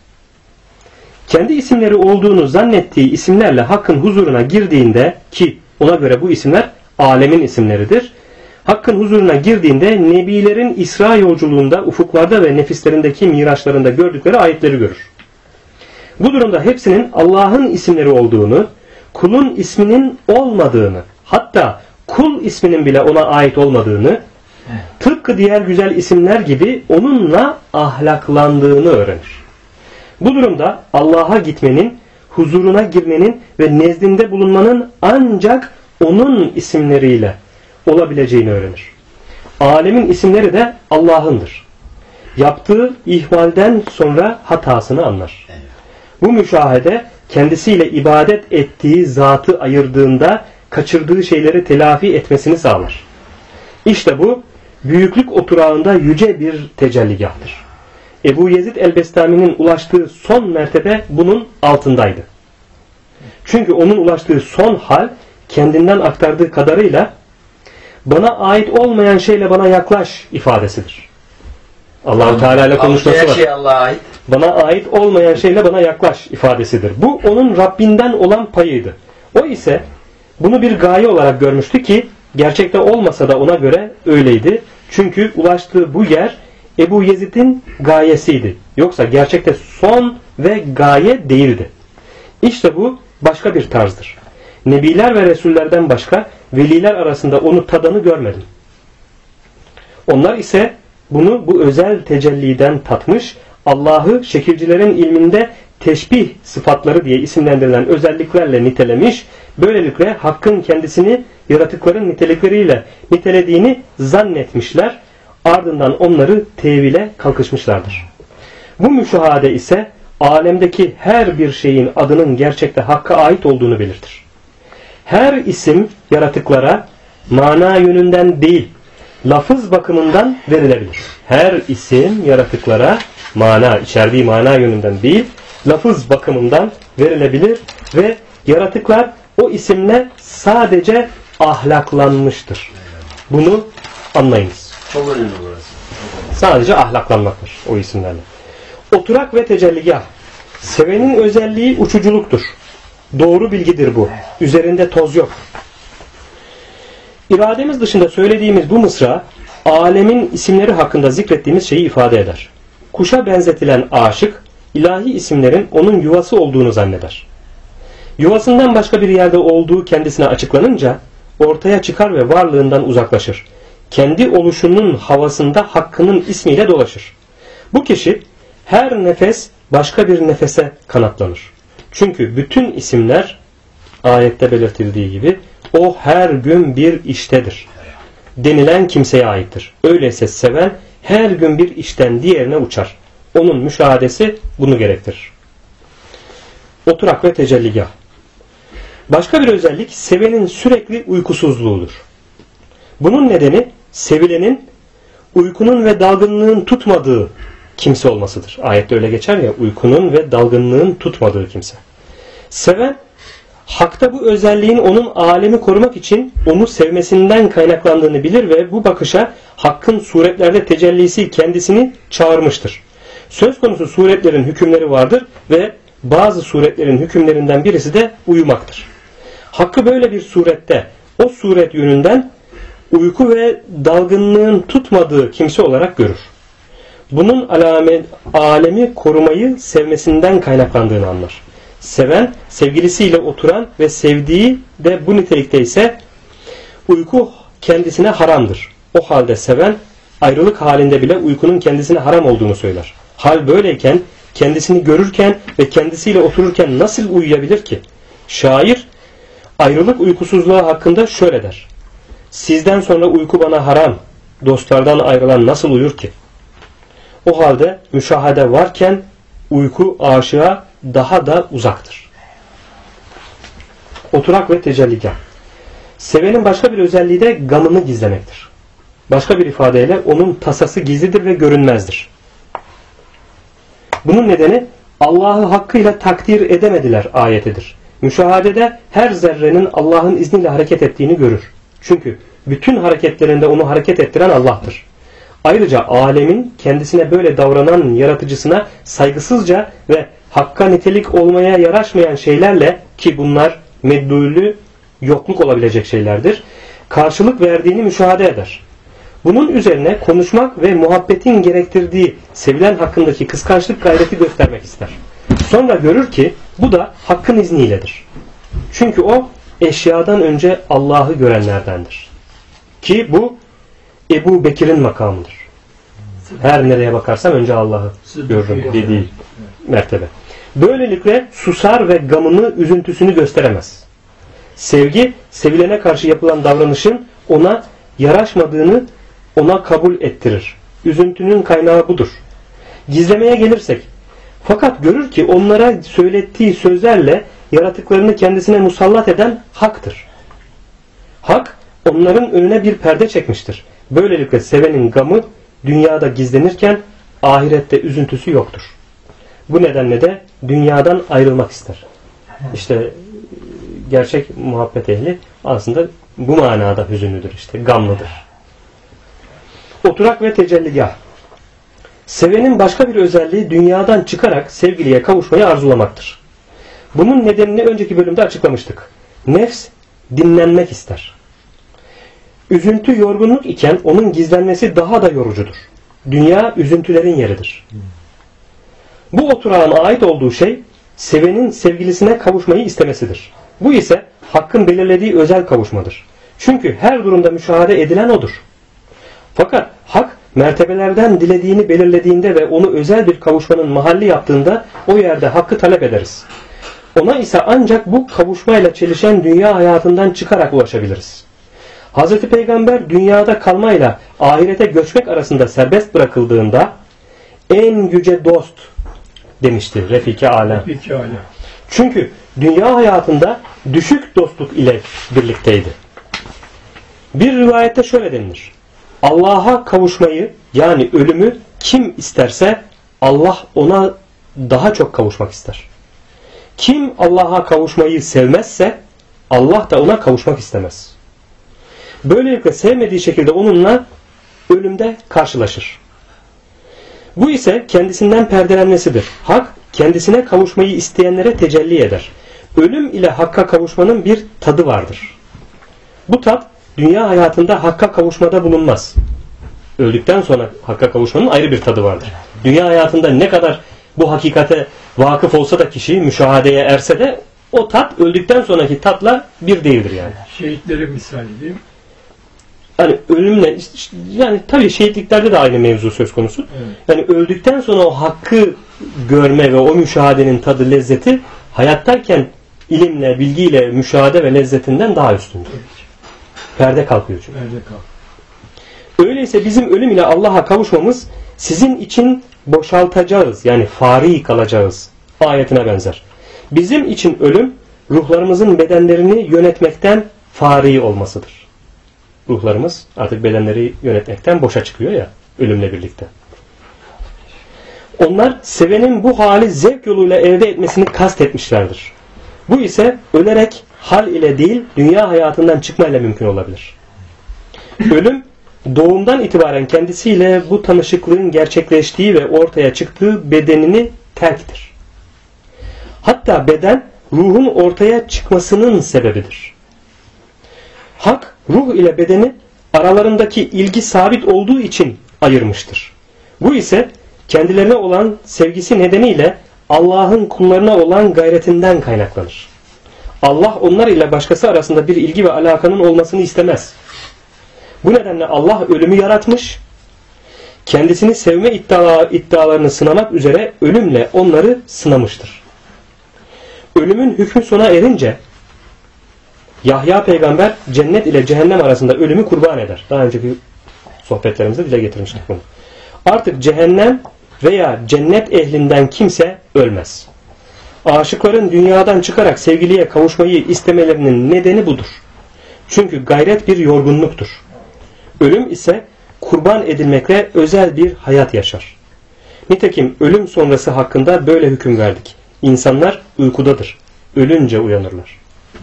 Kendi isimleri olduğunu zannettiği isimlerle Hakk'ın huzuruna girdiğinde, ki ona göre bu isimler alemin isimleridir, Hakk'ın huzuruna girdiğinde nebilerin İsra yolculuğunda ufuklarda ve nefislerindeki miraçlarında gördükleri ayetleri görür. Bu durumda hepsinin Allah'ın isimleri olduğunu, kulun isminin olmadığını, hatta kul isminin bile ona ait olmadığını, tıpkı diğer güzel isimler gibi onunla ahlaklandığını öğrenir. Bu durumda Allah'a gitmenin, huzuruna girmenin ve nezdinde bulunmanın ancak onun isimleriyle olabileceğini öğrenir. Alemin isimleri de Allah'ındır. Yaptığı ihmalden sonra hatasını anlar. Bu müşahede kendisiyle ibadet ettiği zatı ayırdığında kaçırdığı şeyleri telafi etmesini sağlar. İşte bu büyüklük oturağında yüce bir tecelligahtır. Ebu Yezid el-Bestami'nin ulaştığı son mertebe bunun altındaydı. Çünkü onun ulaştığı son hal kendinden aktardığı kadarıyla bana ait olmayan şeyle bana yaklaş ifadesidir. Allah-u Teala ile konuşması var. Şey Allah'a ait. Bana ait olmayan şeyle bana yaklaş ifadesidir. Bu onun Rabbinden olan payıydı. O ise bunu bir gaye olarak görmüştü ki gerçekte olmasa da ona göre öyleydi. Çünkü ulaştığı bu yer Ebu Yezid'in gayesiydi. Yoksa gerçekte son ve gaye değildi. İşte bu başka bir tarzdır. Nebiler ve Resullerden başka veliler arasında onu tadanı görmedim. Onlar ise bunu bu özel tecelliden tatmış, Allah'ı şekilcilerin ilminde teşbih sıfatları diye isimlendirilen özelliklerle nitelemiş, böylelikle Hakk'ın kendisini yaratıkların nitelikleriyle nitelediğini zannetmişler, ardından onları tevile kalkışmışlardır. Bu müşahade ise alemdeki her bir şeyin adının gerçekte Hakk'a ait olduğunu belirtir. Her isim yaratıklara mana yönünden değil, lafız bakımından verilebilir. Her isim yaratıklara içerdiği mana yönünden değil, lafız bakımından verilebilir ve yaratıklar o isimle sadece ahlaklanmıştır. Bunu anlayınız. Çok önemli burası. Sadece ahlaklanmaktır o isimlerle. Oturak ve tecelligah. Sevenin özelliği uçuculuktur. Doğru bilgidir bu. Üzerinde toz yok. İrademiz dışında söylediğimiz bu mısra, alemin isimleri hakkında zikrettiğimiz şeyi ifade eder. Kuşa benzetilen aşık, ilahi isimlerin onun yuvası olduğunu zanneder. Yuvasından başka bir yerde olduğu kendisine açıklanınca, ortaya çıkar ve varlığından uzaklaşır. Kendi oluşunun havasında Hakk'ının ismiyle dolaşır. Bu kişi her nefes başka bir nefese kanatlanır. Çünkü bütün isimler ayette belirtildiği gibi o her gün bir iştedir denilen kimseye aittir. Öyleyse seven her gün bir işten diğerine uçar. Onun müşahadesi bunu gerektirir. Oturak ve tecelligah. Başka bir özellik sevenin sürekli uykusuzluğudur. Bunun nedeni sevilenin uykunun ve dalgınlığın tutmadığı kimse olmasıdır. Ayette öyle geçer ya, uykunun ve dalgınlığın tutmadığı kimse. Seven Hak'ta bu özelliğin onun alemi korumak için onu sevmesinden kaynaklandığını bilir ve bu bakışa Hakk'ın suretlerde tecellisi kendisini çağırmıştır. Söz konusu suretlerin hükümleri vardır ve bazı suretlerin hükümlerinden birisi de uyumaktır. Hakk'ı böyle bir surette o suret yönünden uyku ve dalgınlığın tutmadığı kimse olarak görür. Bunun alemi korumayı sevmesinden kaynaklandığını anlar. Seven, sevgilisiyle oturan ve sevdiği de bu nitelikte ise uyku kendisine haramdır. O halde seven, ayrılık halinde bile uykunun kendisine haram olduğunu söyler. Hal böyleyken, kendisini görürken ve kendisiyle otururken nasıl uyuyabilir ki? Şair, ayrılık uykusuzluğu hakkında şöyle der: sizden sonra uyku bana haram, dostlardan ayrılan nasıl uyur ki? O halde müşahede varken uyku aşığa daha da uzaktır. Oturak ve tecelligah. Sevenin başka bir özelliği de gamını gizlemektir. Başka bir ifadeyle onun tasası gizlidir ve görünmezdir. Bunun nedeni Allah'ı hakkıyla takdir edemediler ayetidir. Müşahadede her zerrenin Allah'ın izniyle hareket ettiğini görür. Çünkü bütün hareketlerinde onu hareket ettiren Allah'tır. Ayrıca alemin kendisine böyle davranan yaratıcısına saygısızca ve hakka nitelik olmaya yaraşmayan şeylerle, ki bunlar meddûlü yokluk olabilecek şeylerdir, karşılık verdiğini müşahede eder. Bunun üzerine konuşmak ve muhabbetin gerektirdiği sevilen hakkındaki kıskançlık gayreti göstermek ister. Sonra görür ki bu da hakkın izniyledir. Çünkü o eşyadan önce Allah'ı görenlerdendir. Ki bu Ebu Bekir'in makamıdır. Her nereye bakarsam önce Allah'ı görürüm dediği mertebe. Böylelikle susar ve gamını, üzüntüsünü gösteremez. Sevgi, sevilene karşı yapılan davranışın ona yaraşmadığını ona kabul ettirir. Üzüntünün kaynağı budur. Gizlemeye gelirsek, fakat görür ki onlara söylettiği sözlerle yaratıklarını kendisine musallat eden haktır. Hak, onların önüne bir perde çekmiştir. Böylelikle sevenin gamı dünyada gizlenirken ahirette üzüntüsü yoktur. Bu nedenle de dünyadan ayrılmak ister. İşte gerçek muhabbet ehli aslında bu manada hüzünlüdür, işte gamlıdır. Oturak ve tecelligah. Sevenin başka bir özelliği dünyadan çıkarak sevgiliye kavuşmayı arzulamaktır. Bunun nedenini önceki bölümde açıklamıştık. Nefs dinlenmek ister. Üzüntü, yorgunluk iken onun gizlenmesi daha da yorucudur. Dünya üzüntülerin yeridir. Bu oturağın ait olduğu şey sevenin sevgilisine kavuşmayı istemesidir. Bu ise hakkın belirlediği özel kavuşmadır. Çünkü her durumda müşahede edilen odur. Fakat hak mertebelerden dilediğini belirlediğinde ve onu özel bir kavuşmanın mahalli yaptığında o yerde hakkı talep ederiz. Ona ise ancak bu kavuşmayla çelişen dünya hayatından çıkarak ulaşabiliriz. Hz. Peygamber dünyada kalmayla ahirete göçmek arasında serbest bırakıldığında en yüce dost demişti Refik-i Alem. Çünkü dünya hayatında düşük dostluk ile birlikteydi. Bir rivayette şöyle denilir: Allah'a kavuşmayı, yani ölümü kim isterse Allah ona daha çok kavuşmak ister. Kim Allah'a kavuşmayı sevmezse Allah da ona kavuşmak istemez. Böylelikle sevmediği şekilde onunla ölümde karşılaşır. Bu ise kendisinden perdelenmesidir. Hak kendisine kavuşmayı isteyenlere tecelli eder. Ölüm ile hakka kavuşmanın bir tadı vardır. Bu tat dünya hayatında hakka kavuşmada bulunmaz. Öldükten sonra hakka kavuşmanın ayrı bir tadı vardır. Dünya hayatında ne kadar bu hakikate vakıf olsa da kişi müşahadeye erse de o tat öldükten sonraki tatla bir değildir yani. Şehitlerin misali değil mi? Hani ölümle, yani tabii şehitliklerde de aynı mevzu söz konusu. Evet. Yani öldükten sonra o hakkı görme ve o müşahadenin tadı, lezzeti hayattayken ilimle, bilgiyle, müşahade ve lezzetinden daha üstündür. Evet. Perde kalkıyor çünkü. Perde kalk. Öyleyse bizim ölüm ile Allah'a kavuşmamız sizin için boşaltacağız, yani fari kalacağız ayetine benzer. Bizim için ölüm ruhlarımızın bedenlerini yönetmekten fari olmasıdır. Ruhlarımız artık bedenleri yönetmekten boşa çıkıyor ya ölümle birlikte. Onlar sevenin bu hali zevk yoluyla elde etmesini kastetmişlerdir. Bu ise ölerek hal ile değil dünya hayatından çıkmayla mümkün olabilir. Ölüm doğumdan itibaren kendisiyle bu tanışıklığın gerçekleştiği ve ortaya çıktığı bedenini terktir. Hatta beden ruhun ortaya çıkmasının sebebidir. Hak ruh ile bedeni aralarındaki ilgi sabit olduğu için ayırmıştır. Bu ise kendilerine olan sevgisi nedeniyle Allah'ın kullarına olan gayretinden kaynaklanır. Allah onlar ile başkası arasında bir ilgi ve alakanın olmasını istemez. Bu nedenle Allah ölümü yaratmış, kendisini sevme iddialarını sınamak üzere ölümle onları sınamıştır. Ölümün hükmü sona erince Yahya peygamber cennet ile cehennem arasında ölümü kurban eder. Daha önceki sohbetlerimizde dile getirmiştik bunu. Artık cehennem veya cennet ehlinden kimse ölmez. Aşıkların dünyadan çıkarak sevgiliye kavuşmayı istemelerinin nedeni budur. Çünkü gayret bir yorgunluktur. Ölüm ise kurban edilmekle özel bir hayat yaşar. Nitekim ölüm sonrası hakkında böyle hüküm verdik. İnsanlar uykudadır. Ölünce uyanırlar.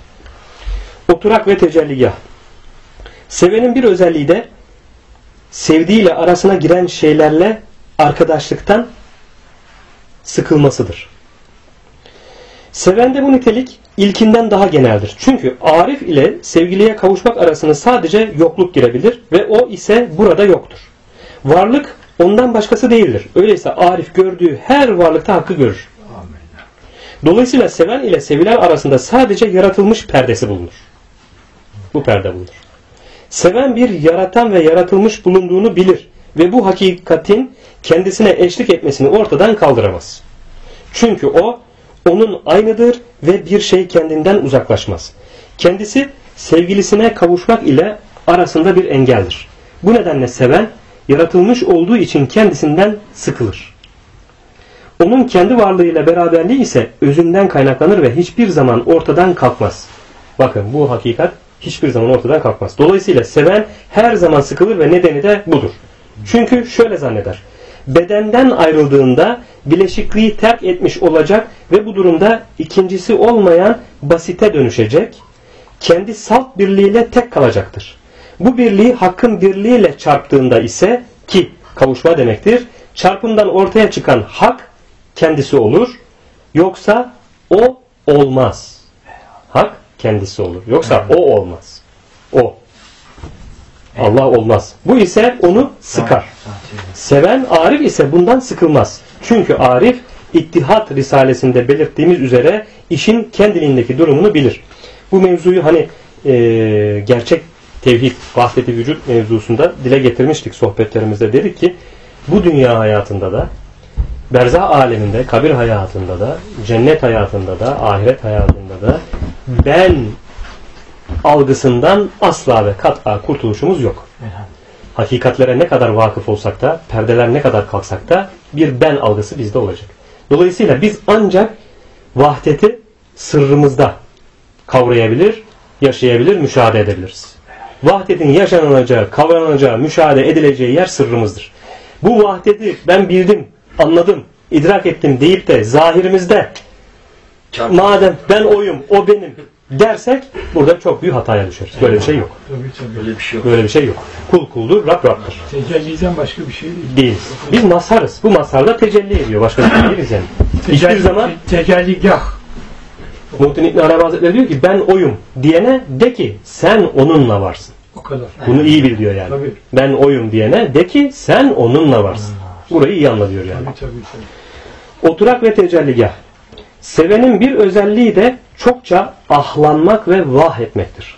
Oturak ve tecelligah. Sevenin bir özelliği de sevdiğiyle arasına giren şeylerle arkadaşlıktan sıkılmasıdır. Sevende bu nitelik ilkinden daha geneldir. Çünkü arif ile sevgiliye kavuşmak arasına sadece yokluk girebilir ve o ise burada yoktur. Varlık ondan başkası değildir. Öyleyse arif gördüğü her varlıkta hakkı görür. Dolayısıyla seven ile sevilen arasında sadece yaratılmış perdesi bulunur. Bu perde bulunur. Seven bir yaratan ve yaratılmış bulunduğunu bilir ve bu hakikatin kendisine eşlik etmesini ortadan kaldıramaz. Çünkü o onun aynıdır ve bir şey kendinden uzaklaşmaz. Kendisi sevgilisine kavuşmak ile arasında bir engeldir. Bu nedenle seven yaratılmış olduğu için kendisinden sıkılır. Onun kendi varlığıyla beraberliği ise özünden kaynaklanır ve hiçbir zaman ortadan kalkmaz. Bakın bu hakikat hiçbir zaman ortadan kalkmaz. Dolayısıyla seven her zaman sıkılır ve nedeni de budur. Çünkü şöyle zanneder. Bedenden ayrıldığında bileşikliği terk etmiş olacak ve bu durumda ikincisi olmayan basite dönüşecek. Kendi salt birliğiyle tek kalacaktır. Bu birliği hakkın birliğiyle çarptığında ise ki kavuşma demektir. Çarpımdan ortaya çıkan hak kendisi olur. Yoksa o olmaz. Hak kendisi olur. Yoksa o olmaz. O. Allah olmaz. Bu ise onu sıkar. Seven arif ise bundan sıkılmaz. Çünkü arif İttihat Risalesinde belirttiğimiz üzere işin kendiliğindeki durumunu bilir. Bu mevzuyu gerçek tevhid, vahdeti vücut mevzusunda dile getirmiştik sohbetlerimizde. Dedik ki bu dünya hayatında da, berzah aleminde, kabir hayatında da, cennet hayatında da, ahiret hayatında da ben algısından asla ve kat'a kurtuluşumuz yok. Hakikatlere ne kadar vakıf olsak da, perdeler ne kadar kalksak da bir ben algısı bizde olacak. Dolayısıyla biz ancak vahdeti sırrımızda kavrayabilir, yaşayabilir, müşahede edebiliriz. Vahdetin yaşanılacağı, kavranacağı, müşahede edileceği yer sırrımızdır. Bu vahdeti ben bildim, anladım, idrak ettim deyip de zahirimizde madem ben oyum, o benim dersek burada çok büyük hataya düşeriz. Böyle bir şey yok. Böyle bir şey yok. Böyle bir şey yok. Kul kuldur, Rab Rab'dır. Tecelliden başka bir şey değil. Değil. Biz mazharız. Bu mazharda tecelli ediyor. Başka bir şey değiliz yani. Hiçbir zaman tecelligah. Muhittin İbn Arabi Hazretleri diyor ki ben oyum diyene de ki sen onunla varsın. O kadar. Bunu iyi bil diyor yani. Tabii. Ben oyum diyene de ki sen onunla varsın. Burayı iyi anla diyor yani. Tabii. Oturak ve tecelligah. Sevenin bir özelliği de çokça ahlanmak ve vah etmektir.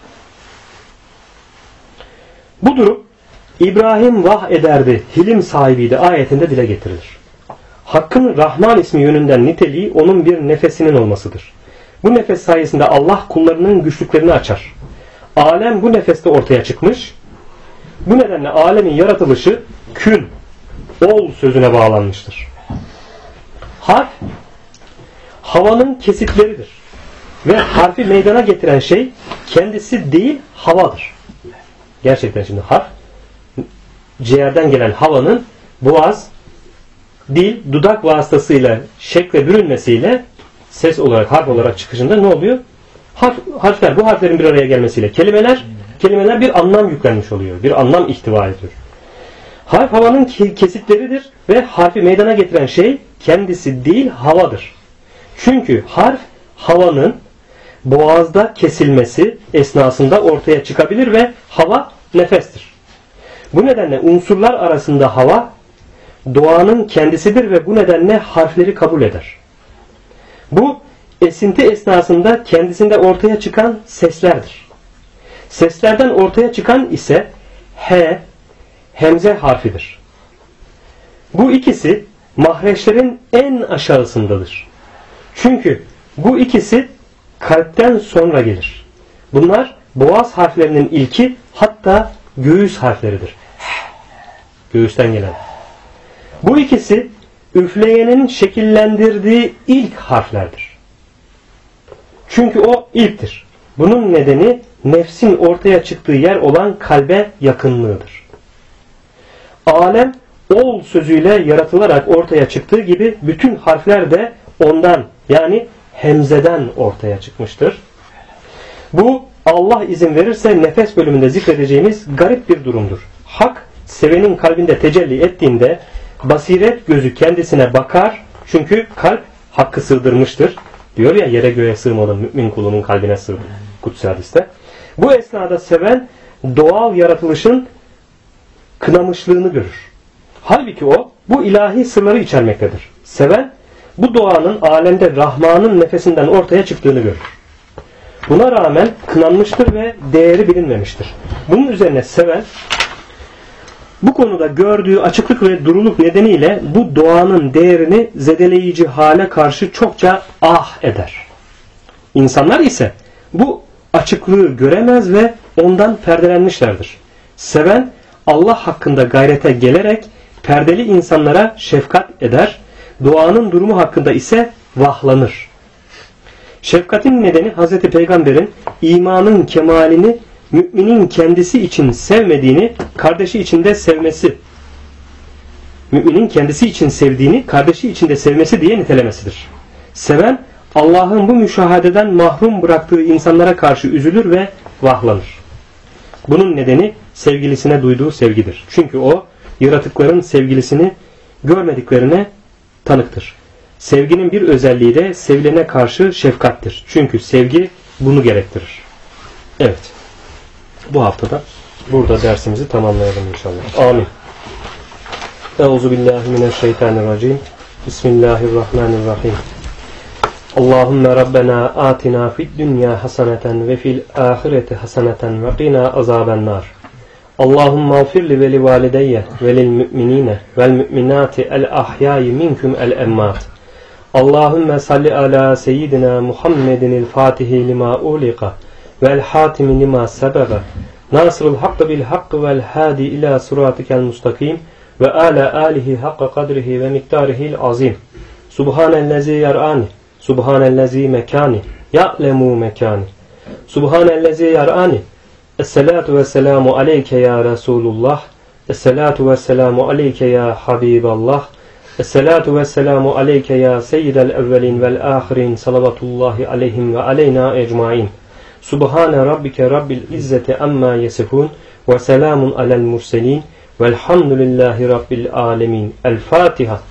Bu durum İbrahim vah ederdi, hilim sahibiydi ayetinde dile getirilir. Hakkın Rahman ismi yönünden niteliği onun bir nefesinin olmasıdır. Bu nefes sayesinde Allah kullarının güçlüklerini açar. Alem bu nefeste ortaya çıkmış. Bu nedenle alemin yaratılışı kün, ol sözüne bağlanmıştır. Harf havanın kesitleridir. Ve harfi meydana getiren şey kendisi değil havadır. Gerçekten şimdi harf ciğerden gelen havanın boğaz, dil, dudak vasıtasıyla şekle bürünmesiyle ses olarak, harf olarak çıkışında ne oluyor? Harfler, bu harflerin bir araya gelmesiyle kelimeler bir anlam yüklenmiş oluyor. Bir anlam ihtiva ediyor. Harf havanın kesitleridir ve harfi meydana getiren şey kendisi değil havadır. Çünkü harf havanın boğazda kesilmesi esnasında ortaya çıkabilir ve hava nefestir. Bu nedenle unsurlar arasında hava doğanın kendisidir ve bu nedenle harfleri kabul eder. Bu esinti esnasında kendisinde ortaya çıkan seslerdir. Seslerden ortaya çıkan ise H, hemze harfidir. Bu ikisi mahreçlerin en aşağısındadır. Çünkü bu ikisi kalpten sonra gelir. Bunlar boğaz harflerinin ilki, hatta göğüs harfleridir. Göğüsten gelen. Bu ikisi üfleyenin şekillendirdiği ilk harflerdir. Çünkü o ilktir. Bunun nedeni nefsin ortaya çıktığı yer olan kalbe yakınlığıdır. Alem ol sözüyle yaratılarak ortaya çıktığı gibi bütün harfler de ondan, yani hemzeden ortaya çıkmıştır. Bu Allah izin verirse nefes bölümünde zikredeceğimiz garip bir durumdur. Hak sevenin kalbinde tecelli ettiğinde basiret gözü kendisine bakar, çünkü kalp hakkı sığdırmıştır. Diyor ya, yere göğe sığmadı, mümin kulunun kalbine sığdı. Kutsi hadiste. Bu esnada seven doğal yaratılışın kınamışlığını görür. Halbuki o bu ilahi sırları içermektedir. Seven bu doğanın alemde Rahman'ın nefesinden ortaya çıktığını görür. Buna rağmen kınanmıştır ve değeri bilinmemiştir. Bunun üzerine seven bu konuda gördüğü açıklık ve duruluk nedeniyle bu doğanın değerini zedeleyici hale karşı çokça ah eder. İnsanlar ise bu açıklığı göremez ve ondan perdelenmişlerdir. Seven Allah hakkında gayrete gelerek perdeli insanlara şefkat eder, doğanın durumu hakkında ise vahlanır. Şefkatin nedeni Hz. Peygamber'in imanın kemalini müminin kendisi için sevmediğini, kardeşi için de sevmesi. Müminin kendisi için sevdiğini, kardeşi için de sevmesi diye nitelemesidir. Seven, Allah'ın bu müşahadeden mahrum bıraktığı insanlara karşı üzülür ve vahlanır. Bunun nedeni sevgilisine duyduğu sevgidir. Çünkü o, yaratıkların sevgilisini görmediklerine tanıktır. Sevginin bir özelliği de sevilene karşı şefkattir. Çünkü sevgi bunu gerektirir. Evet. Bu haftada burada dersimizi tamamlayalım inşallah. Amin. Euzubillahimineşşeytanirracim. Bismillahirrahmanirrahim. Allahümme Rabbena atina fid dünya haseneten ve fil ahireti haseneten ve qina azabennar. Allahümme afirli ve li valideyye ve lil müminine vel müminati el ahyayi minkum el emmat. Allahümme salli ala seyyidina Muhammedinil fatihi lima uliqa vel hatimi lima sebega nasırul hakkı bil hakkı vel hadi ila suratikel mustakim ve ala alihi hakka kadrihi ve miktarihil azim. Subhanellezi yar'ani, subhanellezi mekani, ya'lemu mekani. Subhanellezi yar'ani. Esselatu vesselamu aleyke ya Resulullah. Esselatu vesselamu aleyke ya Habiballah. Esselatu vesselamu aleyke ya seyyidel evvelin vel ahirin. Salavatullahi aleyhim ve aleyna ecmain. Subhane rabbike rabbil izzeti amma yesifun ve selamun alel murselin velhamdülillahi rabbil alemin. El Fatiha.